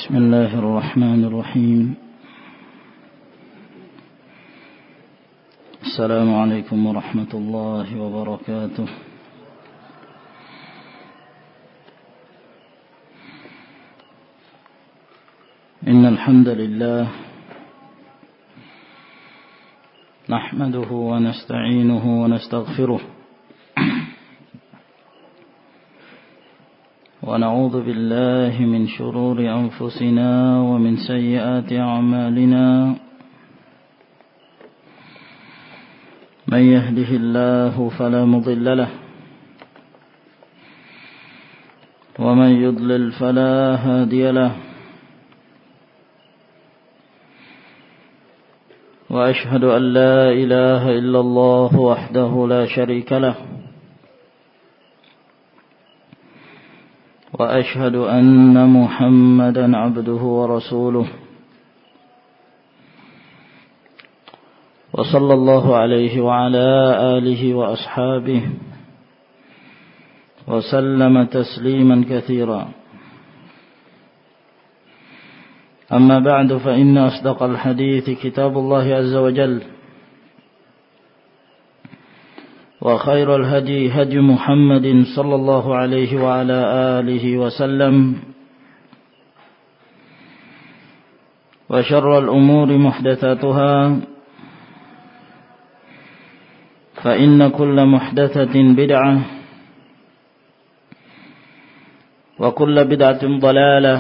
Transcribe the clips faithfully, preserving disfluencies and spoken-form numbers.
بسم الله الرحمن الرحيم. السلام عليكم ورحمة الله وبركاته. إن الحمد لله نحمده ونستعينه ونستغفره ونعوذ بالله من شرور أنفسنا ومن سيئات أعمالنا. من يهده الله فلا مضل له ومن يضلل فلا هادي له. وأشهد أن لا إله إلا الله وحده لا شريك له وأشهد أن محمدا عبده ورسوله وصلى الله عليه وعلى آله وأصحابه وسلم تسليما كثيرا. أما بعد فإن أصدق الحديث كتاب الله عز وجل وخير الهدي هدي محمد صلى الله عليه وعلى آله وسلم وشر الأمور محدثاتها فإن كل محدثة بدعة وكل بدعة ضلالة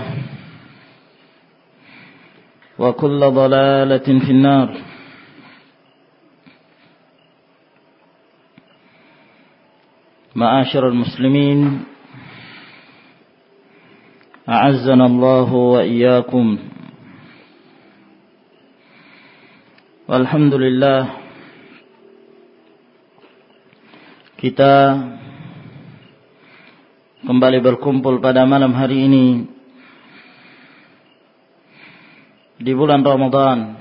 وكل ضلالة في النار. معاشر المسلمين أعزنا الله وإياكم. Alhamdulillah, kita kembali berkumpul pada malam hari ini di bulan Ramadan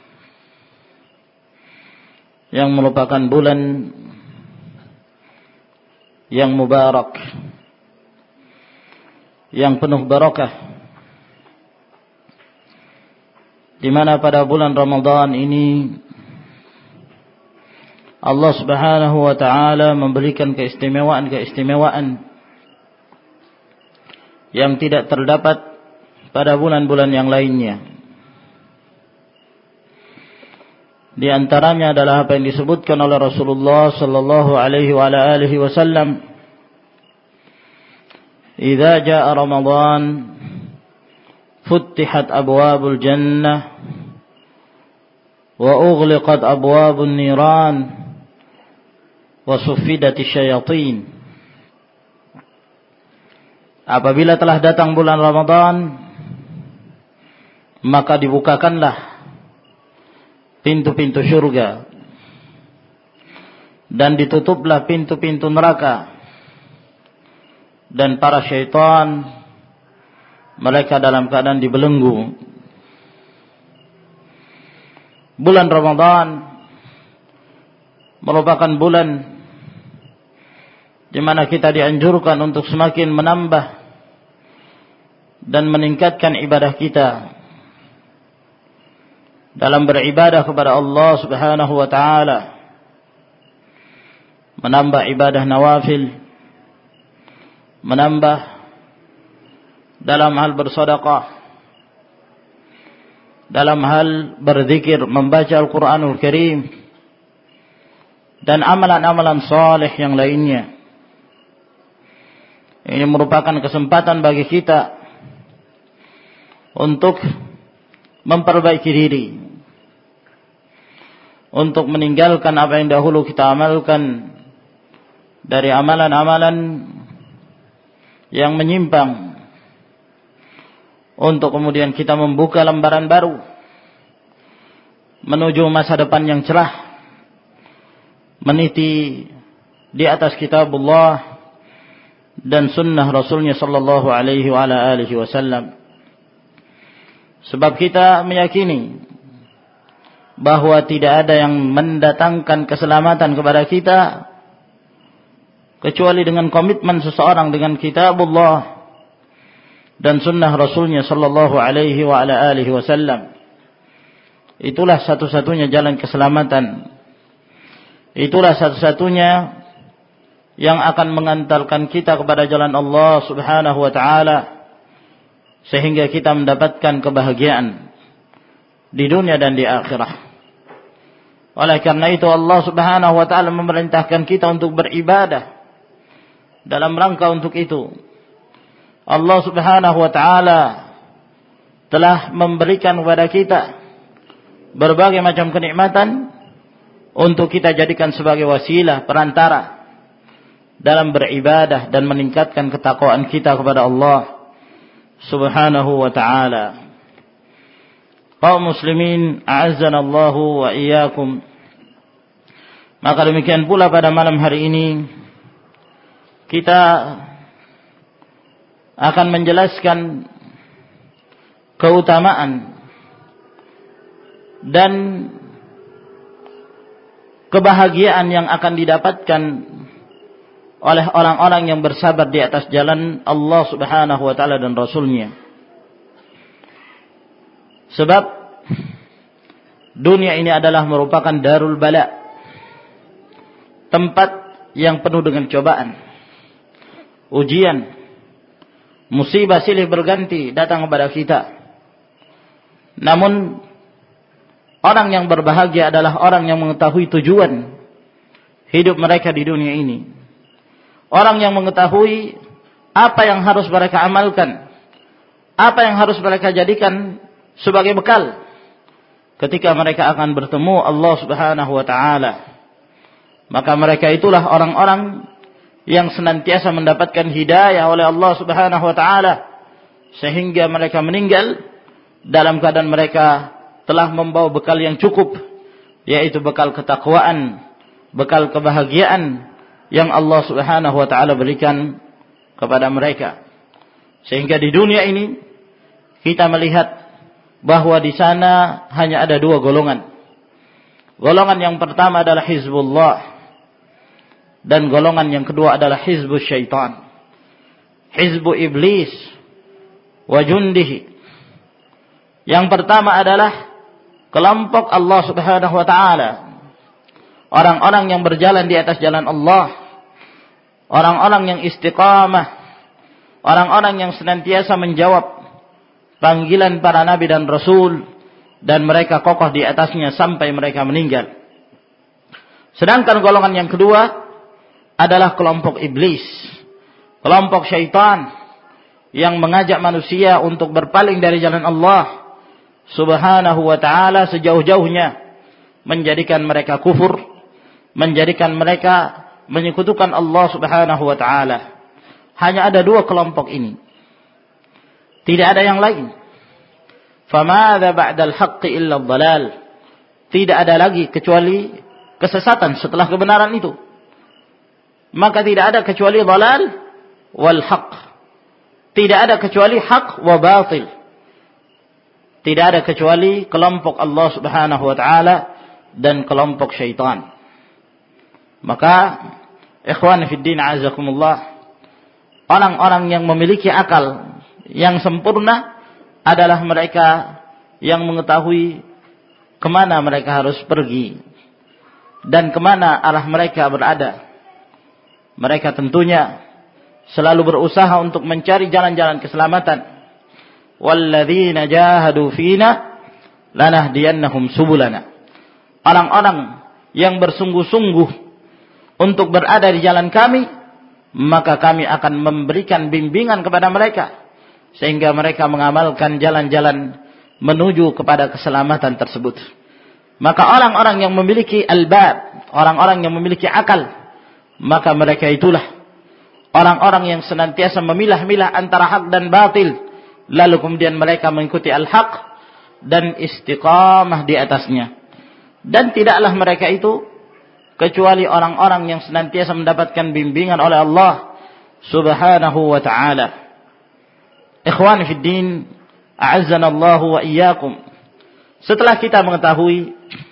yang merupakan bulan yang mubarak, yang penuh barakah, di mana pada bulan Ramadan ini Allah Subhanahu wa taala memberikan keistimewaan-keistimewaan yang tidak terdapat pada bulan-bulan yang lainnya. Di antaranya adalah apa yang disebutkan oleh Rasulullah sallallahu alaihi wa ala alihi wasallam, "Idza jaa Ramadan futtihat abwabul jannah wa ughliqat abwabun niran wa suffidatisy syayatin." Apabila telah datang bulan Ramadan, maka dibukakanlah pintu-pintu syurga dan ditutuplah pintu-pintu neraka, dan para syaitan mereka dalam keadaan dibelenggu. Bulan Ramadan merupakan bulan di mana kita dianjurkan untuk semakin menambah dan meningkatkan ibadah kita dalam beribadah kepada Allah Subhanahu wa taala, menambah ibadah nawafil, menambah dalam hal bersedekah, dalam hal berzikir, membaca Al-Qur'anul Karim, dan amalan-amalan saleh yang lainnya. Ini merupakan kesempatan bagi kita untuk memperbaiki diri, untuk meninggalkan apa yang dahulu kita amalkan dari amalan-amalan yang menyimpang, untuk kemudian kita membuka lembaran baru menuju masa depan yang cerah, meniti di atas kitabullah dan sunnah Rasulnya sallallahu alaihi wa ala alihi wasallam. Sebab kita meyakini bahwa tidak ada yang mendatangkan keselamatan kepada kita kecuali dengan komitmen seseorang dengan kitabullah dan sunnah Rasulnya sallallahu alaihi wa ala alihi wasallam. Itulah satu-satunya jalan keselamatan. Itulah satu-satunya yang akan mengantarkan kita kepada jalan Allah subhanahu wa ta'ala, sehingga kita mendapatkan kebahagiaan di dunia dan di akhirah. Oleh karena itu Allah subhanahu wa ta'ala memerintahkan kita untuk beribadah. Dalam rangka untuk itu Allah subhanahu wa ta'ala telah memberikan kepada kita berbagai macam kenikmatan untuk kita jadikan sebagai wasilah, perantara dalam beribadah dan meningkatkan ketakwaan kita kepada Allah subhanahu wa ta'ala. Kaum muslimin, a'azzanallahu wa iyyakum. Maka demikian pula pada malam hari ini kita akan menjelaskan keutamaan dan kebahagiaan yang akan didapatkan oleh orang-orang yang bersabar di atas jalan Allah subhanahu wa ta'ala dan Rasulnya. Sebab dunia ini adalah merupakan darul bala, tempat yang penuh dengan cobaan, ujian, musibah silih berganti datang kepada kita. Namun orang yang berbahagia adalah orang yang mengetahui tujuan hidup mereka di dunia ini. Orang yang mengetahui apa yang harus mereka amalkan, apa yang harus mereka jadikan sebagai bekal ketika mereka akan bertemu Allah subhanahu wa ta'ala. Maka mereka itulah orang-orang yang senantiasa mendapatkan hidayah oleh Allah subhanahu wa ta'ala, sehingga mereka meninggal dalam keadaan mereka telah membawa bekal yang cukup, yaitu bekal ketakwaan, bekal kebahagiaan yang Allah subhanahu wa ta'ala berikan kepada mereka. Sehingga di dunia ini kita melihat bahwa di sana hanya ada dua golongan. Golongan yang pertama adalah Hizbullah, dan golongan yang kedua adalah Hizbus Syaitan, Hizbu Iblis wa jundihi. Yang pertama adalah kelompok Allah subhanahu wa ta'ala, orang-orang yang berjalan di atas jalan Allah, orang-orang yang istiqamah, orang-orang yang senantiasa menjawab panggilan para nabi dan rasul, dan mereka kokoh di atasnya sampai mereka meninggal. Sedangkan golongan yang kedua adalah kelompok iblis, kelompok syaitan yang mengajak manusia untuk berpaling dari jalan Allah subhanahu wa ta'ala sejauh-jauhnya, menjadikan mereka kufur, menjadikan mereka menyekutukan Allah subhanahu wa ta'ala. Hanya ada dua kelompok ini, tidak ada yang lain. Famadza ba'dal haqqi illa dhalal. Tidak ada lagi kecuali kesesatan setelah kebenaran itu. Maka tidak ada kecuali dhalal wal haqq. Tidak ada kecuali hak wa batil. Tidak ada kecuali kelompok Allah subhanahu wa ta'ala dan kelompok syaitan. Maka ikhwan fiddin azakumullah, orang-orang yang memiliki akal yang sempurna adalah mereka yang mengetahui kemana mereka harus pergi dan kemana arah mereka berada. Mereka tentunya selalu berusaha untuk mencari jalan-jalan keselamatan. Walladzina jahadu fina lanahdiyannahum subulana. Orang-orang yang bersungguh-sungguh untuk berada di jalan kami, maka kami akan memberikan bimbingan kepada mereka sehingga mereka mengamalkan jalan-jalan menuju kepada keselamatan tersebut. Maka orang-orang yang memiliki albab, orang-orang yang memiliki akal, maka mereka itulah orang-orang yang senantiasa memilah-milah antara hak dan batil, lalu kemudian mereka mengikuti al-haq dan istiqamah di atasnya. Dan tidaklah mereka itu kecuali orang-orang yang senantiasa mendapatkan bimbingan oleh Allah subhanahu wa ta'ala. Ikhwan fi din, a'azzanallahu wa iyyakum. Setelah kita mengetahui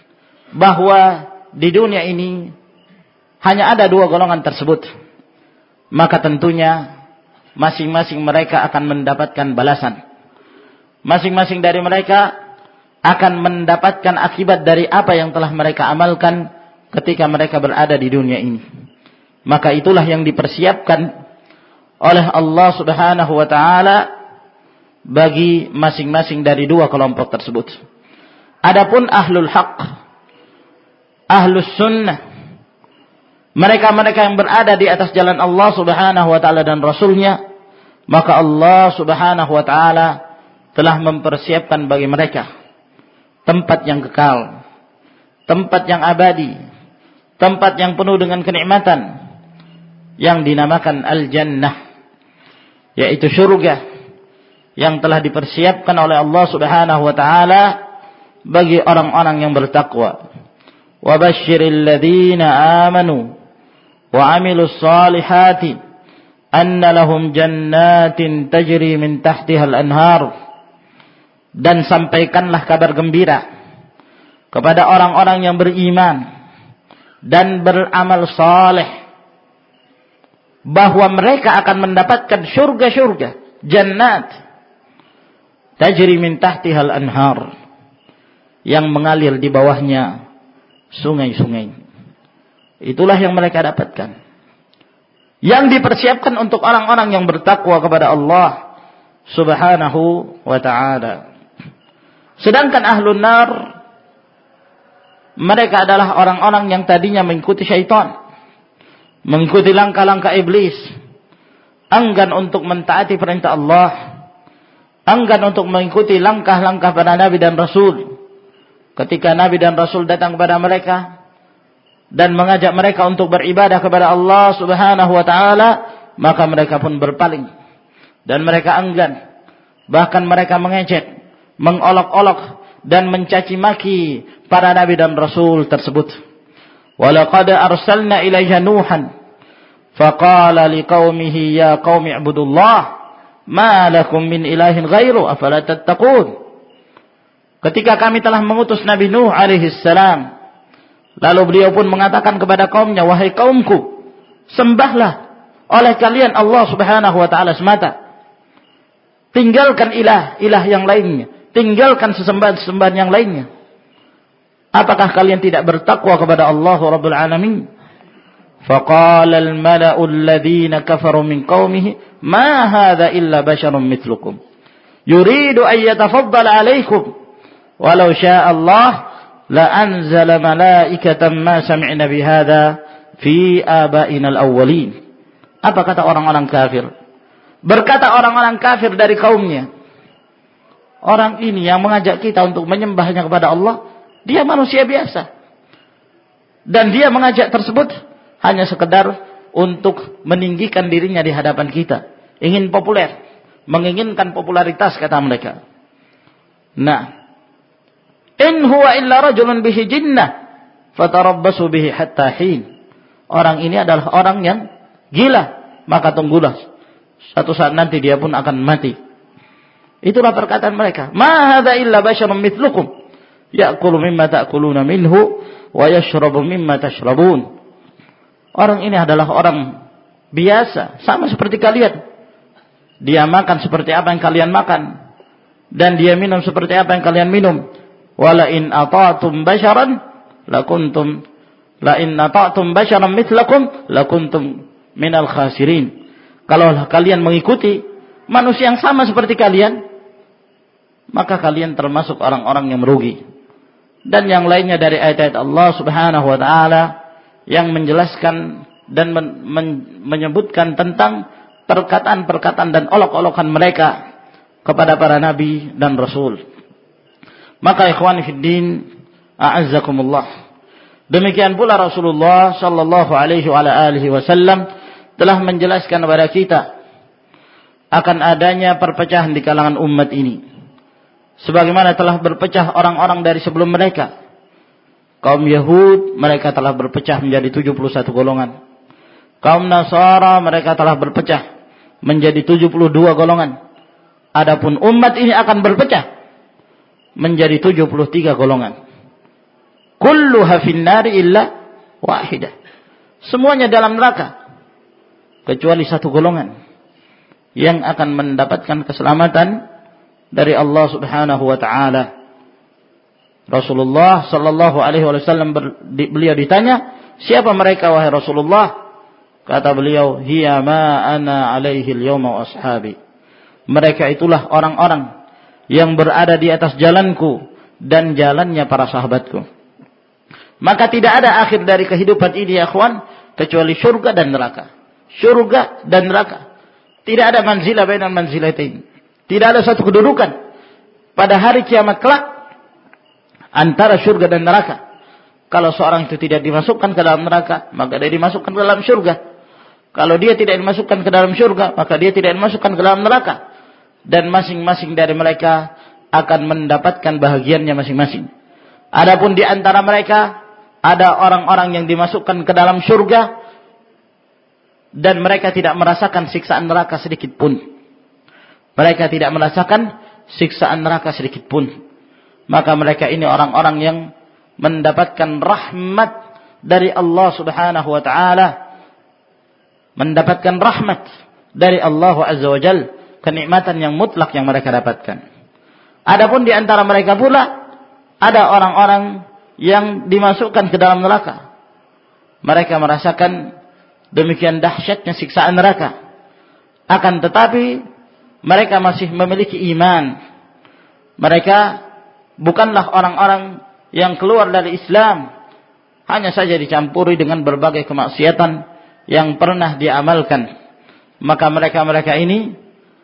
bahwa di dunia ini hanya ada dua golongan tersebut, maka tentunya masing-masing mereka akan mendapatkan balasan. Masing-masing dari mereka akan mendapatkan akibat dari apa yang telah mereka amalkan ketika mereka berada di dunia ini. Maka itulah yang dipersiapkan oleh Allah Subhanahu wa taala bagi masing-masing dari dua kelompok tersebut. Adapun ahlul haq, ahlus sunnah, mereka-mereka yang berada di atas jalan Allah Subhanahu wa taala dan Rasulnya, maka Allah Subhanahu wa taala telah mempersiapkan bagi mereka tempat yang kekal, tempat yang abadi, tempat yang penuh dengan kenikmatan yang dinamakan al-jannah, yaitu surga yang telah dipersiapkan oleh Allah Subhanahu wa taala bagi orang-orang yang bertakwa. Wa basyiril ladzina amanu wa 'amilus solihati anna lahum jannatin tajri min tahtiha al-anhar. Dan sampaikanlah kabar gembira kepada orang-orang yang beriman dan beramal saleh bahwa mereka akan mendapatkan syurga-syurga, jannat tajri min tahtiha al-anhar, yang mengalir di bawahnya sungai-sungai. Itulah yang mereka dapatkan, yang dipersiapkan untuk orang-orang yang bertakwa kepada Allah Subhanahu wa ta'ala. Sedangkan ahlun nar, mereka adalah orang-orang yang tadinya mengikuti syaitan, mengikuti langkah-langkah iblis, enggan untuk mentaati perintah Allah, enggan untuk mengikuti langkah-langkah para nabi dan rasul. Ketika nabi dan rasul datang kepada mereka dan mengajak mereka untuk beribadah kepada Allah Subhanahu wa taala, maka mereka pun berpaling dan mereka enggan. Bahkan mereka mengejek, mengolok-olok dan mencaci maki para nabi dan rasul tersebut. Walaqad arsalna ilaiha Nuhan faqala liqaumihi ya qaumi ibudullah ma lakum min ilahin ghairu afala tattaqun. Ketika kami telah mengutus Nabi Nuh alaihi salam, lalu beliau pun mengatakan kepada kaumnya, wahai kaumku, sembahlah oleh kalian Allah Subhanahu wa taala semata. Tinggalkan ilah-ilah yang lainnya, tinggalkan sesembahan-sesembahan yang lainnya. Apakah kalian tidak bertakwa kepada Allah Rabbul Alamin? Faqala al-mala'u alladhina kafaru min qaumihi ma hadha illa basharun mithlukum yuridu an yatafaddala 'alaykum walau syaa Allah la anzala malaikatan ma sami'na bihadza fi abaina al-awwalin. Apa kata orang-orang kafir? Berkata orang-orang kafir dari kaumnya, orang ini yang mengajak kita untuk menyembahnya kepada Allah, dia manusia biasa. Dan dia mengajak tersebut hanya sekedar untuk meninggikan dirinya di hadapan kita. Ingin populer, menginginkan popularitas, kata mereka. Nah, in huwa illa rajulun bihi jinnah fatarabbasu bihi hatta hin. Orang ini adalah orang yang gila, maka tunggulah. Satu saat nanti dia pun akan mati. Itulah perkataan mereka. Ma hadza illa basharun mithlukum ya'kulu mimma ta'kuluna minhu wa yashrabu mimma tashrabun. Orang ini adalah orang biasa, sama seperti kalian. Dia makan seperti apa yang kalian makan, dan dia minum seperti apa yang kalian minum. Wala in ata'tum basharan lakuntum la in ata'tum basharan mithlakum lakuntum minal khasirin. Kalau kalian mengikuti manusia yang sama seperti kalian, maka kalian termasuk orang-orang yang merugi. Dan yang lainnya dari ayat-ayat Allah Subhanahu wa taala yang menjelaskan dan men- men- menyebutkan tentang perkataan-perkataan dan olok-olokan mereka kepada para nabi dan rasul. Maka ikhwani fid din, a'azzakumullah, demikian pula Rasulullah sallallahu alaihi wa alihi wasallam telah menjelaskan kepada kita akan adanya perpecahan di kalangan umat ini, sebagaimana telah berpecah orang-orang dari sebelum mereka. Kaum Yahud, mereka telah berpecah menjadi tujuh puluh satu golongan. Kaum Nasara, mereka telah berpecah menjadi tujuh puluh dua golongan. Adapun umat ini akan berpecah menjadi tujuh puluh tiga golongan. Kulluha finnari illa wahidah. Semuanya dalam neraka kecuali satu golongan. yang akan mendapatkan keselamatan dari Allah Subhanahu wa taala. Rasulullah sallallahu alaihi wasallam beliau ditanya, "Siapa mereka wahai Rasulullah?" Kata beliau, "Hiya ma ana alaihi al-yawma wa ashabi." Mereka itulah orang-orang yang berada di atas jalanku dan jalannya para sahabatku. Maka tidak ada akhir dari kehidupan ini ya ikhwan kecuali surga dan neraka. Surga dan neraka. Tidak ada manzilah bainal manzilatain. Tidak ada satu kedudukan pada hari kiamat kelak antara surga dan neraka. Kalau seorang itu tidak dimasukkan ke dalam neraka, maka dia dimasukkan ke dalam surga. Kalau dia tidak dimasukkan ke dalam surga, maka dia tidak dimasukkan ke dalam neraka. Dan masing-masing dari mereka akan mendapatkan bahagiannya masing-masing. Adapun di antara mereka ada orang-orang yang dimasukkan ke dalam surga dan mereka tidak merasakan siksaan neraka sedikit pun. Mereka tidak merasakan siksaan neraka sedikit pun. Maka mereka ini orang-orang yang mendapatkan rahmat dari Allah Subhanahu wa taala. Mendapatkan rahmat dari Allah Azza wa Jalla, kenikmatan yang mutlak yang mereka dapatkan. Adapun di antara mereka pula ada orang-orang yang dimasukkan ke dalam neraka. Mereka merasakan demikian dahsyatnya siksaan neraka. Akan tetapi mereka masih memiliki iman. Mereka bukanlah orang-orang yang keluar dari Islam, hanya saja dicampuri dengan berbagai kemaksiatan yang pernah diamalkan. Maka mereka-mereka ini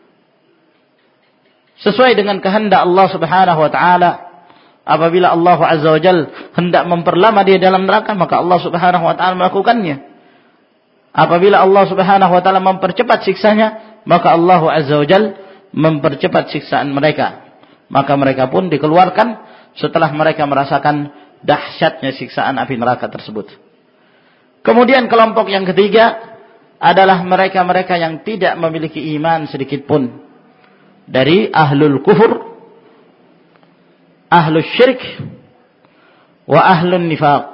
sesuai dengan kehendak Allah Subhanahu wa taala. Apabila Allah Azza wa Jalla hendak memperlama dia dalam neraka, maka Allah Subhanahu wa taala melakukannya. Apabila Allah Subhanahu wa taala mempercepat siksanya, maka Allah Azza wa Jalla mempercepat siksaan mereka. Maka mereka pun dikeluarkan setelah mereka merasakan dahsyatnya siksaan api neraka tersebut. Kemudian kelompok yang ketiga adalah mereka-mereka yang tidak memiliki iman sedikit pun. Dari ahlul kufur, ahlul syirik, wa ahlun nifaq,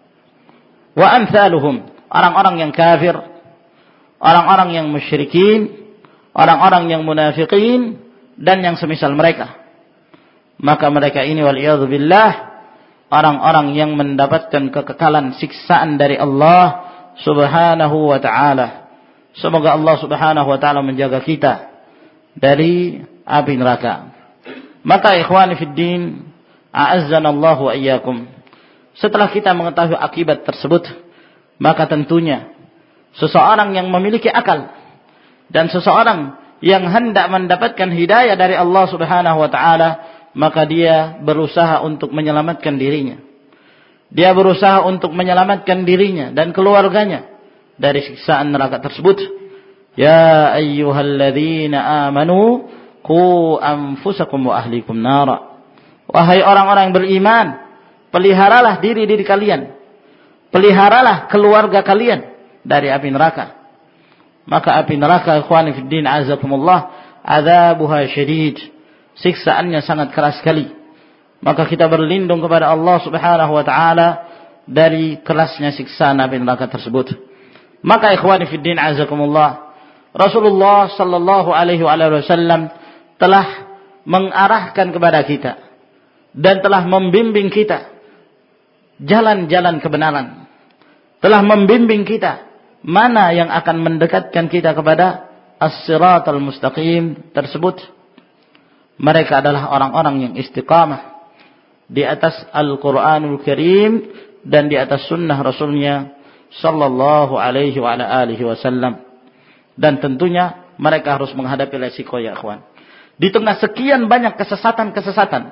wa amthaluhum. Orang-orang yang kafir, orang-orang yang musyrikin, orang-orang yang munafiqin, dan yang semisal mereka. Maka mereka ini wal'iyadzu billah, orang-orang yang mendapatkan kekekalan siksaan dari Allah Subhanahu wa ta'ala. Semoga Allah Subhanahu wa ta'ala menjaga kita dari api neraka. Maka ikhwani fid din, a'azzanallahu wa iyyakum. Setelah kita mengetahui akibat tersebut, maka tentunya seseorang yang memiliki akal dan seseorang yang hendak mendapatkan hidayah dari Allah Subhanahu wa ta'ala, maka dia berusaha untuk menyelamatkan dirinya. Dia berusaha untuk menyelamatkan dirinya dan keluarganya dari siksaan neraka tersebut. Ya ayyuhalladzina amanu qu anfusakum wa ahlikum nara. Wahai orang-orang yang beriman, peliharalah diri-diri kalian, peliharalah keluarga kalian dari api neraka. Maka api neraka, ikhwani fid din azakumullah, adzabuha syadid. Siksaannya sangat keras sekali. Maka kita berlindung kepada Allah Subhanahu wa taala dari kerasnya siksaan api neraka tersebut. Maka ikhwani fid din azakumullah, Rasulullah sallallahu alaihi wasallam telah mengarahkan kepada kita dan telah membimbing kita jalan-jalan kebenaran. Telah membimbing kita mana yang akan mendekatkan kita kepada as-siratal mustaqim tersebut. Mereka adalah orang-orang yang istiqamah di atas Al-Quranul Karim dan di atas sunnah Rasulnya sallallahu alaihi wa ala alihi wasallam. Dan tentunya mereka harus menghadapi resiko ya ikhwan. Di tengah sekian banyak kesesatan-kesesatan,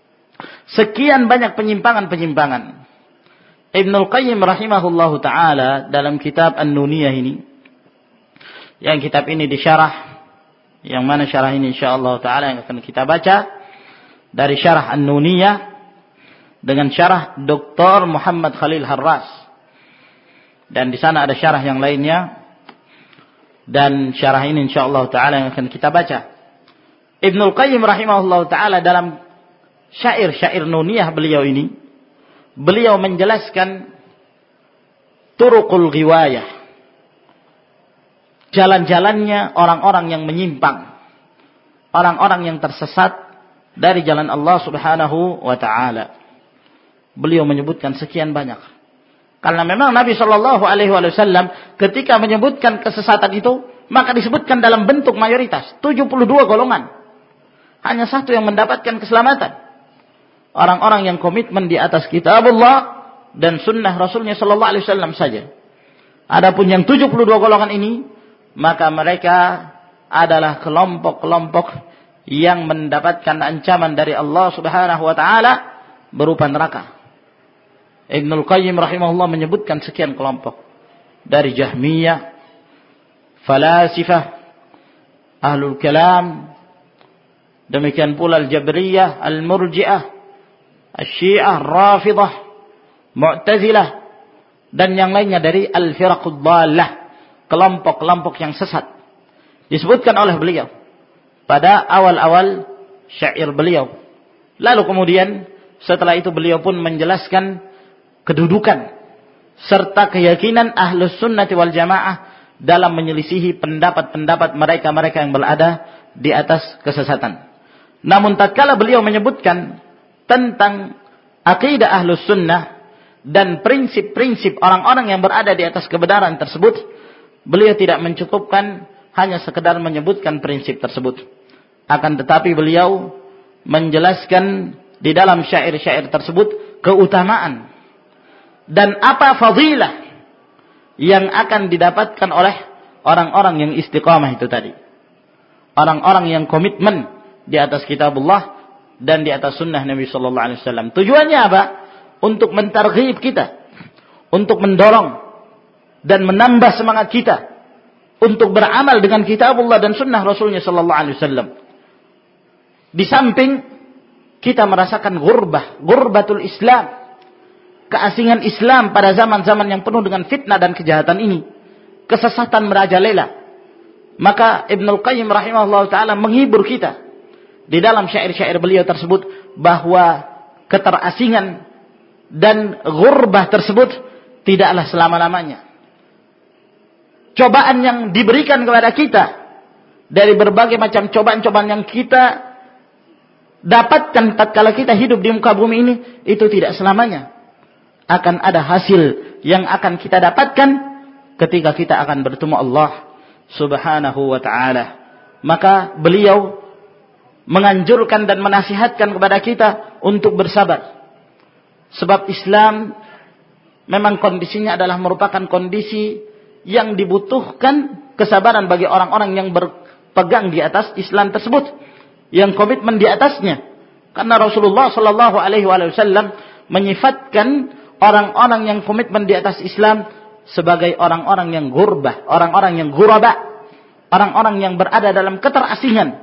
sekian banyak penyimpangan-penyimpangan, Ibnul Qayyim rahimahullahu ta'ala dalam kitab An-Nuniyah ini, yang kitab ini disyarah, yang mana syarah ini insyaallah ta'ala yang akan kita baca dari syarah An-Nuniyah dengan syarah Doktor Muhammad Khalil Harras. Dan di sana ada syarah yang lainnya, dan syarah ini insyaallah ta'ala yang akan kita baca. Ibnul Qayyim rahimahullah ta'ala dalam syair-syair Nuniyah beliau ini, beliau menjelaskan turuqul ghiwayah, jalan-jalannya orang-orang yang menyimpang, orang-orang yang tersesat dari jalan Allah Subhanahu wa taala. Beliau menyebutkan sekian banyak. Karena memang Nabi Shallallahu alaihi wasallam ketika menyebutkan kesesatan itu, maka disebutkan dalam bentuk mayoritas, tujuh puluh dua golongan. Hanya satu yang mendapatkan keselamatan. Orang-orang yang komitmen di atas kitabullah dan sunnah Rasulnya Shallallahu alaihi wasallam saja. Adapun yang tujuh puluh dua golongan ini, maka mereka adalah kelompok-kelompok yang mendapatkan ancaman dari Allah Subhanahu wa taala berupa neraka. Ibnul Qayyim rahimahullah menyebutkan sekian kelompok. Dari Jahmiyah, Falasifah, Ahlul Kalam, demikian pula Al-Jabriyah, Al-Murji'ah, Al-Syiah, Rafidah, Mu'tazilah, dan yang lainnya dari Al-Firaqud Dhallah, kelompok-kelompok yang sesat. Disebutkan oleh beliau pada awal-awal syair beliau. Lalu kemudian setelah itu beliau pun menjelaskan kedudukan serta keyakinan Ahlus Sunnati wal Jamaah dalam menyelisihi pendapat-pendapat mereka-mereka yang berada di atas kesesatan. Namun tatkala beliau menyebutkan tentang akidah Ahlus Sunnah dan prinsip-prinsip orang-orang yang berada di atas kebenaran tersebut, beliau tidak mencukupkan hanya sekedar menyebutkan prinsip tersebut. Akan tetapi beliau menjelaskan di dalam syair-syair tersebut keutamaan dan apa fadilah yang akan didapatkan oleh orang-orang yang istiqamah itu tadi. Orang-orang yang komitmen di atas kitabullah dan di atas sunnah Nabi sallallahu alaihi wasallam. Tujuannya apa? Untuk mentarghib kita, untuk mendorong dan menambah semangat kita untuk beramal dengan kitabullah dan sunnah Rasulnya sallallahu alaihi wasallam. Di samping kita merasakan gurbah, gurbatul Islam, keasingan Islam pada zaman-zaman yang penuh dengan fitnah dan kejahatan ini, kesesatan merajalela. Maka Ibnul Qayyim rahimahullah ta'ala menghibur kita di dalam syair-syair beliau tersebut bahwa keterasingan dan gurbah tersebut tidaklah selama-lamanya. Cobaan yang diberikan kepada kita dari berbagai macam cobaan-cobaan yang kita dapatkan tatkala kita hidup di muka bumi ini, itu tidak selamanya. Akan ada hasil yang akan kita dapatkan ketika kita akan bertemu Allah Subhanahu wa ta'ala. Maka beliau menganjurkan dan menasihatkan kepada kita untuk bersabar. Sebab Islam memang kondisinya adalah merupakan kondisi yang dibutuhkan kesabaran bagi orang-orang yang berpegang di atas Islam tersebut, yang komitmen di atasnya. Karena Rasulullah sallallahu alaihi wasallam menyifatkan orang-orang yang komitmen di atas Islam sebagai orang-orang yang gurbah, orang-orang yang guraba, orang-orang yang berada dalam keterasingan.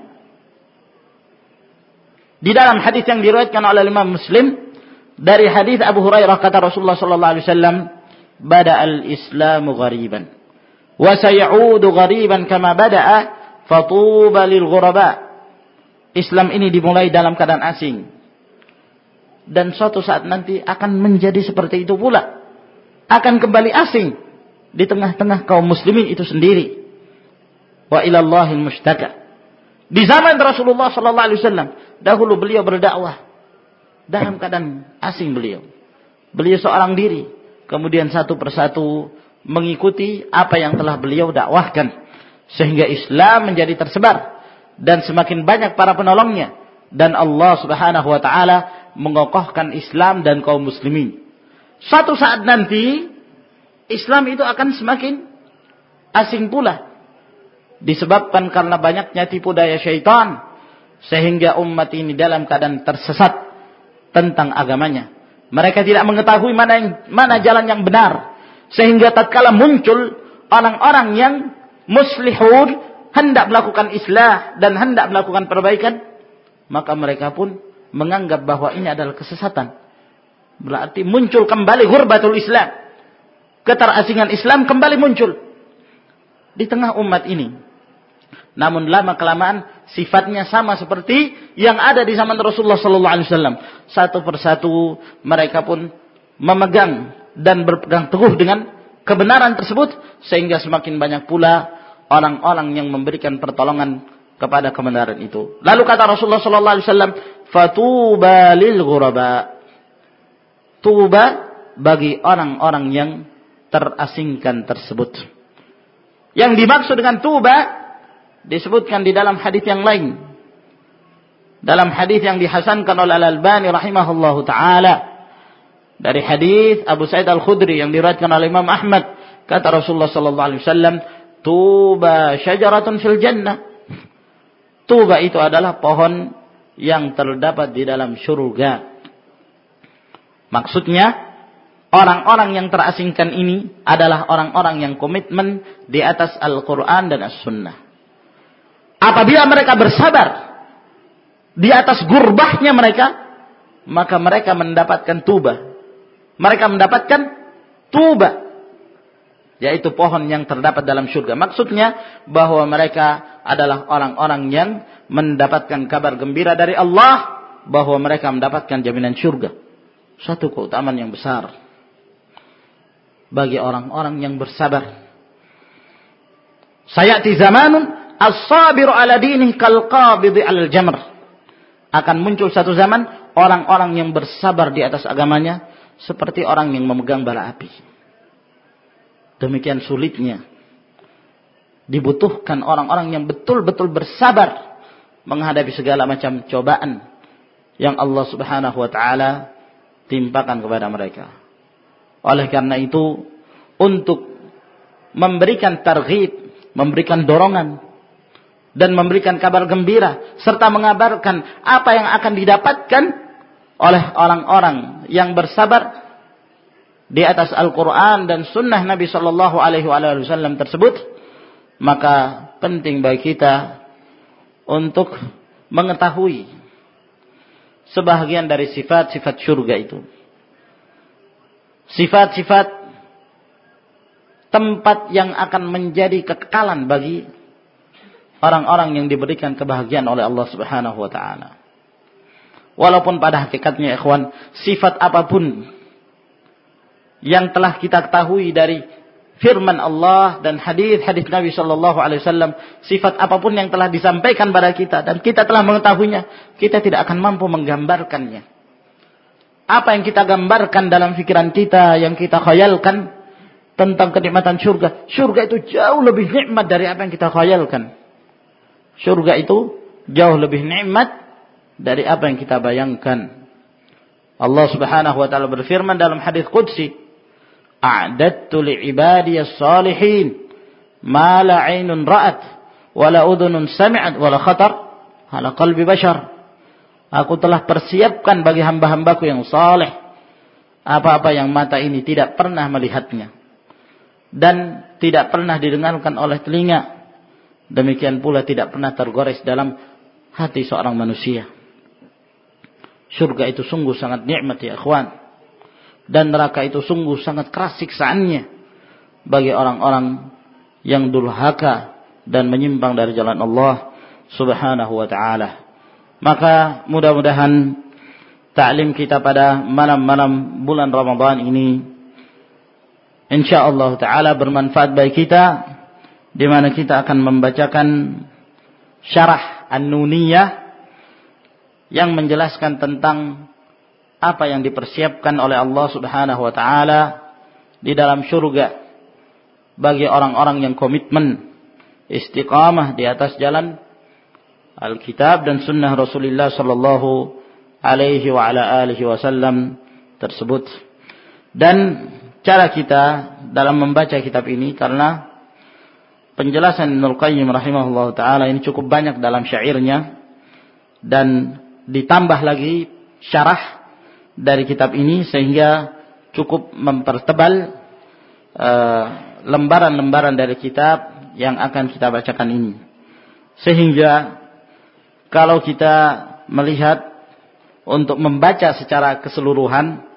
Di dalam hadis yang diriwayatkan oleh Imam Muslim dari hadis Abu Hurairah, kata Rasulullah sallallahu alaihi wasallam, "Bada al-Islamu ghariban wa sayaudu ghariban kama bada'a, fatuba lil ghuraba." Islam ini dimulai dalam keadaan asing, dan suatu saat nanti akan menjadi seperti itu pula, akan kembali asing di tengah-tengah kaum muslimin itu sendiri. Wa ilallahil mushtaka. Di zaman Rasulullah sallallahu alaihi wasallam, dahulu beliau berdakwah dalam keadaan asing beliau. Beliau seorang diri, kemudian satu persatu mengikuti apa yang telah beliau dakwahkan, sehingga Islam menjadi tersebar dan semakin banyak para penolongnya, dan Allah Subhanahu wa taala mengokohkan Islam dan kaum muslimin. Suatu saat nanti Islam itu akan semakin asing pula, disebabkan karena banyaknya tipu daya syaitan, sehingga umat ini dalam keadaan tersesat tentang agamanya. Mereka tidak mengetahui mana yang, mana jalan yang benar, sehingga tatkala muncul orang-orang yang muslihun, hendak melakukan islah dan hendak melakukan perbaikan, maka mereka pun menganggap bahwa ini adalah kesesatan. Berarti muncul kembali ghurbatul Islam, keterasingan Islam kembali muncul di tengah umat ini. Namun lama kelamaan sifatnya sama seperti yang ada di zaman Rasulullah sallallahu alaihi wasallam. Satu persatu mereka pun memegang dan berpegang teguh dengan kebenaran tersebut, sehingga semakin banyak pula orang-orang yang memberikan pertolongan kepada kebenaran itu. Lalu kata Rasulullah sallallahu alaihi wasallam, "Fatuba lil ghuraba." Tuba bagi orang-orang yang terasingkan tersebut. Yang dimaksud dengan tuba disebutkan di dalam hadis yang lain. Dalam hadis yang dihasankan oleh Al-Albani rahimahullahu taala dari hadis Abu Sa'id Al-Khudri yang diriwayatkan oleh Imam Ahmad, kata Rasulullah sallallahu alaihi wasallam, "Tuba syajaratun fil jannah." Tuba itu adalah pohon yang terdapat di dalam surga. Maksudnya, orang-orang yang terasingkan ini adalah orang-orang yang komitmen di atas Al-Quran dan As-Sunnah. Apabila mereka bersabar di atas gurbahnya mereka, maka mereka mendapatkan tuba. Mereka mendapatkan tuba, yaitu pohon yang terdapat dalam surga. Maksudnya bahwa mereka adalah orang-orang yang mendapatkan kabar gembira dari Allah bahwa mereka mendapatkan jaminan surga. Satu keutamaan yang besar bagi orang-orang yang bersabar. Sayati zamanun as-sabiru ala dinih kal qabidi al jamr. Akan muncul satu zaman orang-orang yang bersabar di atas agamanya seperti orang yang memegang bara api. Demikian sulitnya. Dibutuhkan orang-orang yang betul-betul bersabar menghadapi segala macam cobaan yang Allah Subhanahu wa taala timpakan kepada mereka. Oleh karena itu, untuk memberikan targhib, memberikan dorongan, dan memberikan kabar gembira, serta mengabarkan apa yang akan didapatkan oleh orang-orang yang bersabar di atas Al-Quran dan Sunnah Nabi Sallallahu Alaihi Wasallam tersebut, maka penting bagi kita untuk mengetahui sebahagian dari sifat-sifat surga itu. Sifat-sifat tempat yang akan menjadi kekekalan bagi orang-orang yang diberikan kebahagiaan oleh Allah Subhanahu wa taala. Walaupun pada hakikatnya ikhwan, sifat apapun yang telah kita ketahui dari firman Allah dan hadis-hadis Nabi sallallahu alaihi wasallam, sifat apapun yang telah disampaikan pada kita dan kita telah mengetahuinya, kita tidak akan mampu menggambarkannya. Apa yang kita gambarkan dalam pikiran kita, yang kita khayalkan tentang kenikmatan surga, surga itu jauh lebih nikmat dari apa yang kita khayalkan. Surga itu jauh lebih nikmat dari apa yang kita bayangkan. Allah Subhanahu wa taala berfirman dalam hadis qudsi, "A'dattu li'ibadiyas salihin ma la 'ainun ra'at wa la udhunun sami'at wa la khatar ala qalbi bashar." Aku telah persiapkan bagi hamba-hambaku yang saleh apa-apa yang mata ini tidak pernah melihatnya dan tidak pernah didengarkan oleh telinga. Demikian pula tidak pernah tergores dalam hati seorang manusia. Surga itu sungguh sangat nikmat ya ikhwan. Dan neraka itu sungguh sangat keras siksaannya bagi orang-orang yang durhaka dan menyimpang dari jalan Allah Subhanahu wa taala. Maka mudah-mudahan ta'lim kita pada malam-malam bulan Ramadan ini insyaallah taala bermanfaat bagi kita, di mana kita akan membacakan syarah An-Nuniyah yang menjelaskan tentang apa yang dipersiapkan oleh Allah Subhanahu wa taala di dalam surga bagi orang-orang yang komitmen istiqamah di atas jalan Alkitab dan Sunnah Rasulullah sallallahu alaihi wa ala alihi wasallam tersebut. Dan cara kita dalam membaca kitab ini, karena penjelasan Ibnul Qayyim rahimahullah ta'ala ini cukup banyak dalam syairnya, dan ditambah lagi syarah dari kitab ini, sehingga cukup mempertebal uh, lembaran-lembaran dari kitab yang akan kita bacakan ini. Sehingga kalau kita melihat untuk membaca secara keseluruhan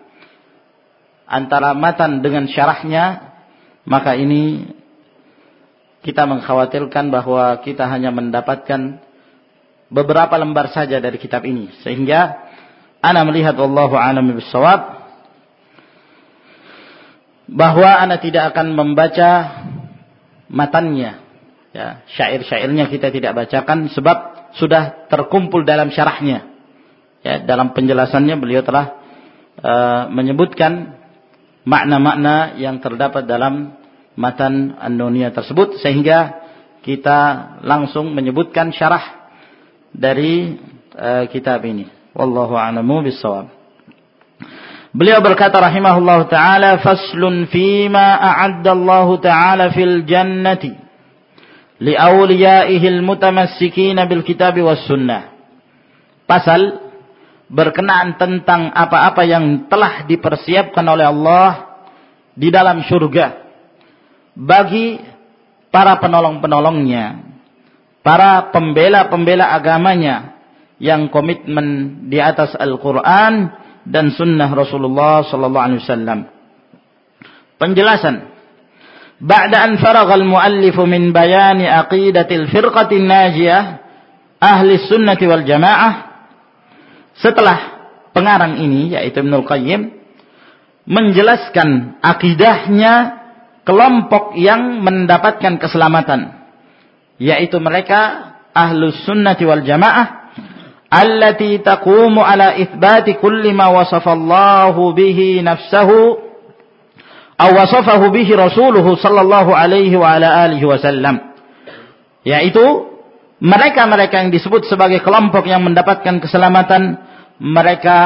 antara matan dengan syarahnya, maka ini kita mengkhawatirkan bahwa kita hanya mendapatkan beberapa lembar saja dari kitab ini. Sehingga ana melihat wallahu a'lam bishawab bahwa ana tidak akan membaca matannya, Ya, syair-syairnya kita tidak bacakan sebab sudah terkumpul dalam syarahnya. Ya, dalam penjelasannya beliau telah uh, menyebutkan makna-makna yang terdapat dalam matan An-Nuniyah tersebut, sehingga kita langsung menyebutkan syarah dari uh, kitab ini. Wallahu a'lamu bis-shawab. Beliau berkata rahimahullahu taala, faslun fima a'adda Allah taala fil jannati li'awliyaihil mutamassikina bil kitabi was sunnah. Pasal berkenaan tentang apa-apa yang telah dipersiapkan oleh Allah di dalam surga bagi para penolong-penolongnya, para pembela-pembela agamanya yang komitmen di atas Al-Quran dan sunnah Rasulullah sallallahu alaihi wasallam. Penjelasan. Ba'da an faragha al-muallif min bayani aqidatil firqatin najiyah ahli sunnati wal jamaah, setelah pengarang ini yaitu Ibnul Qayyim menjelaskan akidahnya kelompok yang mendapatkan keselamatan, yaitu mereka ahlus sunnati wal jamaah allati taqumu ala itsbati kulli ma wasafallahu bihi nafsahu aw wasafahu bihi rasuluhu sallallahu alaihi wa ala alihi wasallam, yaitu mereka-mereka yang disebut sebagai kelompok yang mendapatkan keselamatan. Mereka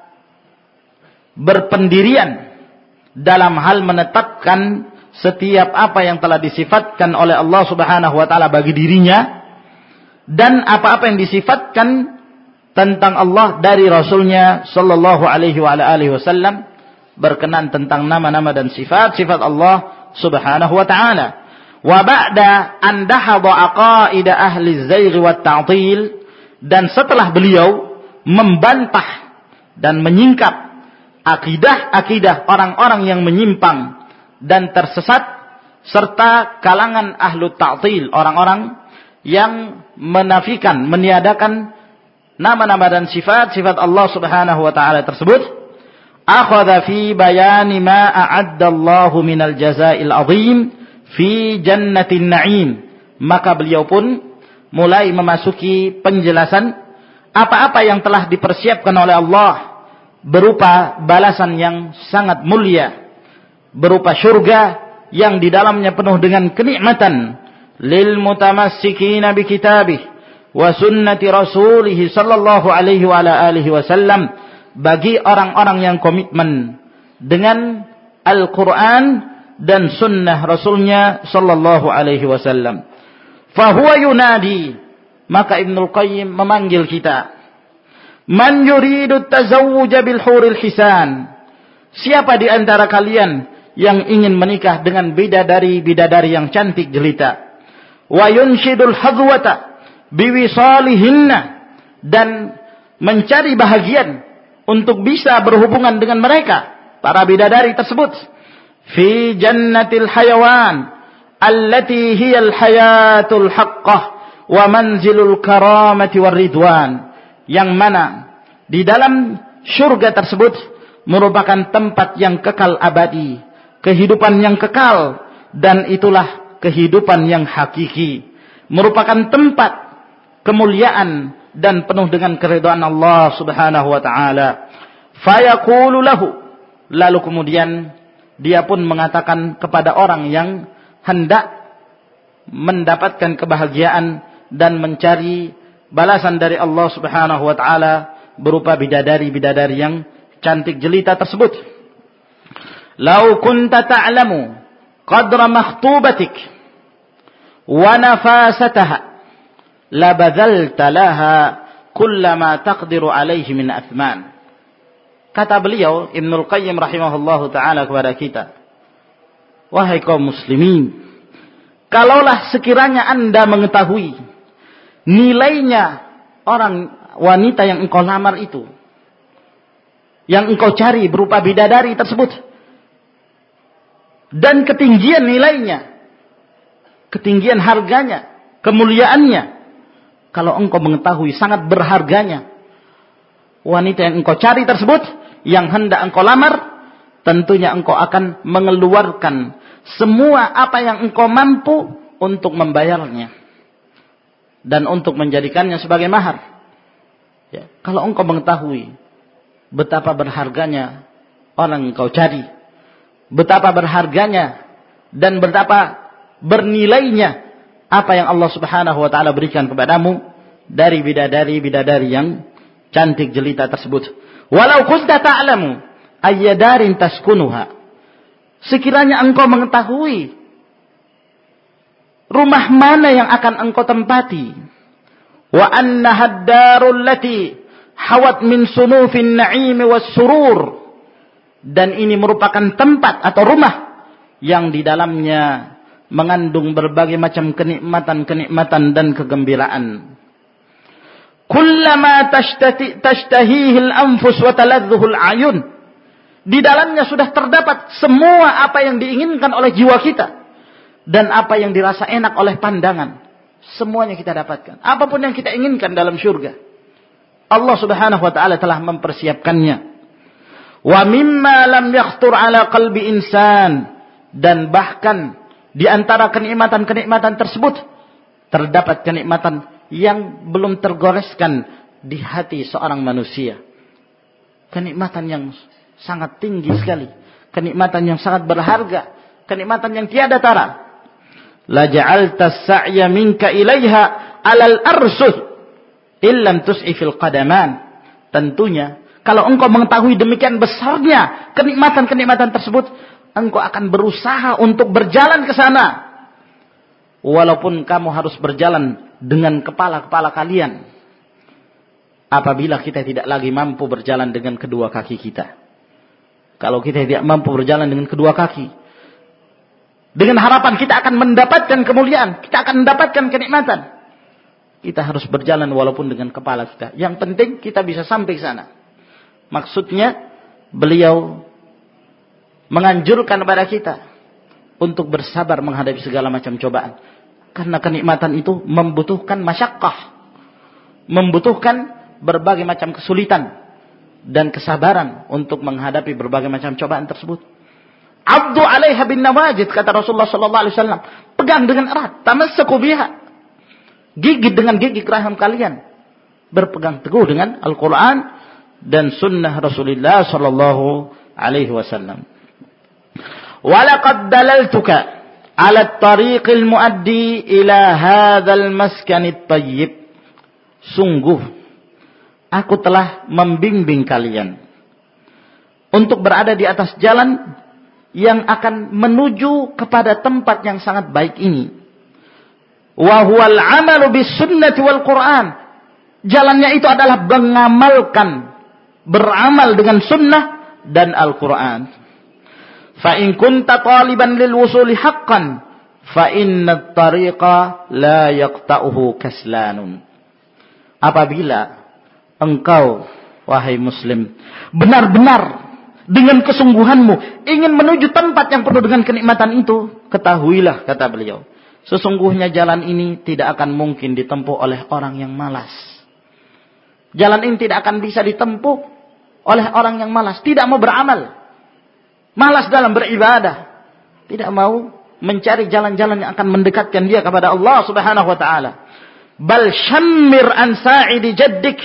berpendirian dalam hal menetapkan setiap apa yang telah disifatkan oleh Allah Subhanahu wa taala bagi dirinya, dan apa-apa yang disifatkan tentang Allah dari Rasulnya sallallahu alaihi wa ala alihi wasallam, berkenan tentang nama-nama dan sifat-sifat Allah Subhanahu wa taala. Wa ba'da an dahadha aqaida ahli az-zaigh wa at-ta'til, dan setelah beliau membantah dan menyingkap akidah-akidah orang-orang yang menyimpang dan tersesat, serta kalangan ahlu ta'til, orang-orang yang menafikan, meniadakan nama-nama dan sifat-sifat Allah Subhanahu wa taala tersebut, akhadha fi bayani ma a'adda Allahu minal jazaa'il 'azim fi jannatin na'im, maka beliau pun mulai memasuki penjelasan apa-apa yang telah dipersiapkan oleh Allah berupa balasan yang sangat mulia, berupa syurga yang di dalamnya penuh dengan kenikmatan lil mutamassikina bi kitabih wa sunnati rasulih sallallahu alaihi wa ala alihi wasallam, bagi orang-orang yang komitmen dengan Al-Quran dan sunnah Rasulnya sallallahu alaihi wasallam. Fahuwa yunadi, maka Ibnul Qayyim memanggil kita, man yuridu tazawwuja bil huril hisan, siapa di antara kalian yang ingin menikah dengan bidadari-bidadari yang cantik jelita, wa yunshidul hadwata biwisalihinna, dan mencari bahagian untuk bisa berhubungan dengan mereka, para bidadari tersebut, fi jannatil hayawan allati hiyal hayatul haqqah wa manzilul karamati war ridwan, yang mana di dalam surga tersebut merupakan tempat yang kekal abadi, kehidupan yang kekal, dan itulah kehidupan yang hakiki, merupakan tempat kemuliaan dan penuh dengan keridhaan Allah Subhanahu wa taala. Fayaqulu lahu, lalu kemudian dia pun mengatakan kepada orang yang hendak mendapatkan kebahagiaan dan mencari balasan dari Allah Subhanahu wa taala berupa bidadari-bidadari yang cantik jelita tersebut, lau kunta ta'lamu qadra makhtubatik wa nafasataha labadhalta laha kullama taqdiru alaihi min athman. Kata beliau Ibnul Qayyim rahimahullahu taala kepada kita, wahai kaum muslimin, kalaulah sekiranya Anda mengetahui nilainya orang wanita yang engkau lamar itu, yang engkau cari berupa bidadari tersebut, dan ketinggian nilainya, ketinggian harganya, kemuliaannya, kalau engkau mengetahui sangat berharganya wanita yang engkau cari tersebut, yang hendak engkau lamar, tentunya engkau akan mengeluarkan semua apa yang engkau mampu untuk membayarnya dan untuk menjadikannya sebagai mahar. Ya, kalau engkau mengetahui betapa berharganya orang yang kau cari, betapa berharganya dan betapa bernilainya apa yang Allah Subhanahu wa taala berikan kepadamu dari bidadari-bidadari yang cantik jelita tersebut. Walau kunta ta'lamu ayya darin taskunuha. Sekiranya engkau mengetahui rumah mana yang akan engkau tempati, wa annaha ad-darul lati hawat min sunufin na'im was surur, dan ini merupakan tempat atau rumah yang di dalamnya mengandung berbagai macam kenikmatan-kenikmatan dan kegembiraan. Kullama tashtati tashtahihi al-anfus wa taladhdhuhu al-ayun. Di dalamnya sudah terdapat semua apa yang diinginkan oleh jiwa kita dan apa yang dirasa enak oleh pandangan. Semuanya kita dapatkan. Apapun yang kita inginkan dalam syurga, Allah Subhanahu wa taala telah mempersiapkannya. Wa mimma lam yakhtur ala qalbi insan, dan bahkan di antara kenikmatan-kenikmatan tersebut terdapat kenikmatan yang belum tergoreskan di hati seorang manusia. Kenikmatan yang sangat tinggi sekali, kenikmatan yang sangat berharga, kenikmatan yang tiada tara. La ja'alta as-sa'ya minka ilaiha 'alal arsuh illam tus'ifil qadaman. Tentunya kalau engkau mengetahui demikian besarnya kenikmatan-kenikmatan tersebut, engkau akan berusaha untuk berjalan ke sana. Walaupun kamu harus berjalan dengan kepala-kepala kalian. Apabila kita tidak lagi mampu berjalan dengan kedua kaki kita. Kalau kita tidak mampu berjalan dengan kedua kaki, dengan harapan kita akan mendapatkan kemuliaan, kita akan mendapatkan kenikmatan, kita harus berjalan walaupun dengan kepala kita. Yang penting kita bisa sampai ke sana. Maksudnya beliau menganjurkan kepada kita untuk bersabar menghadapi segala macam cobaan. Karena kenikmatan itu membutuhkan masyaqqah, membutuhkan berbagai macam kesulitan dan kesabaran untuk menghadapi berbagai macam cobaan tersebut. Abdu 'alaiha bin nawajid, kata Rasulullah sallallahu alaihi wasallam. Pegang dengan erat, tamassaku biha. Gigit dengan gigi rahim kalian. Berpegang teguh dengan Al-Qur'an dan sunnah Rasulullah sallallahu alaihi wasallam. Walaqad dalaltuka 'ala at-tariqil muaddi ila hadzal maskanit thayyib. Sungguh aku telah membimbing kalian untuk berada di atas jalan yang akan menuju kepada tempat yang sangat baik ini. Wa huwal 'amalu bis sunnati wal Qur'an. Jalannya itu adalah mengamalkan, beramal dengan sunnah dan Al-Qur'an. Fa in kunta taliban lil wusuli haqqan fa inna at-tariqa la yaqta'uhu kaslanun. Apabila engkau, wahai muslim, benar-benar dengan kesungguhanmu ingin menuju tempat yang penuh dengan kenikmatan itu, ketahuilah, kata beliau, sesungguhnya jalan ini tidak akan mungkin ditempuh oleh orang yang malas. Jalan ini tidak akan bisa ditempuh oleh orang yang malas, tidak mau beramal, malas dalam beribadah, tidak mau mencari jalan-jalan yang akan mendekatkan dia kepada Allah Subhanahu wa taala. Bal syammir an sa'idi jaddik.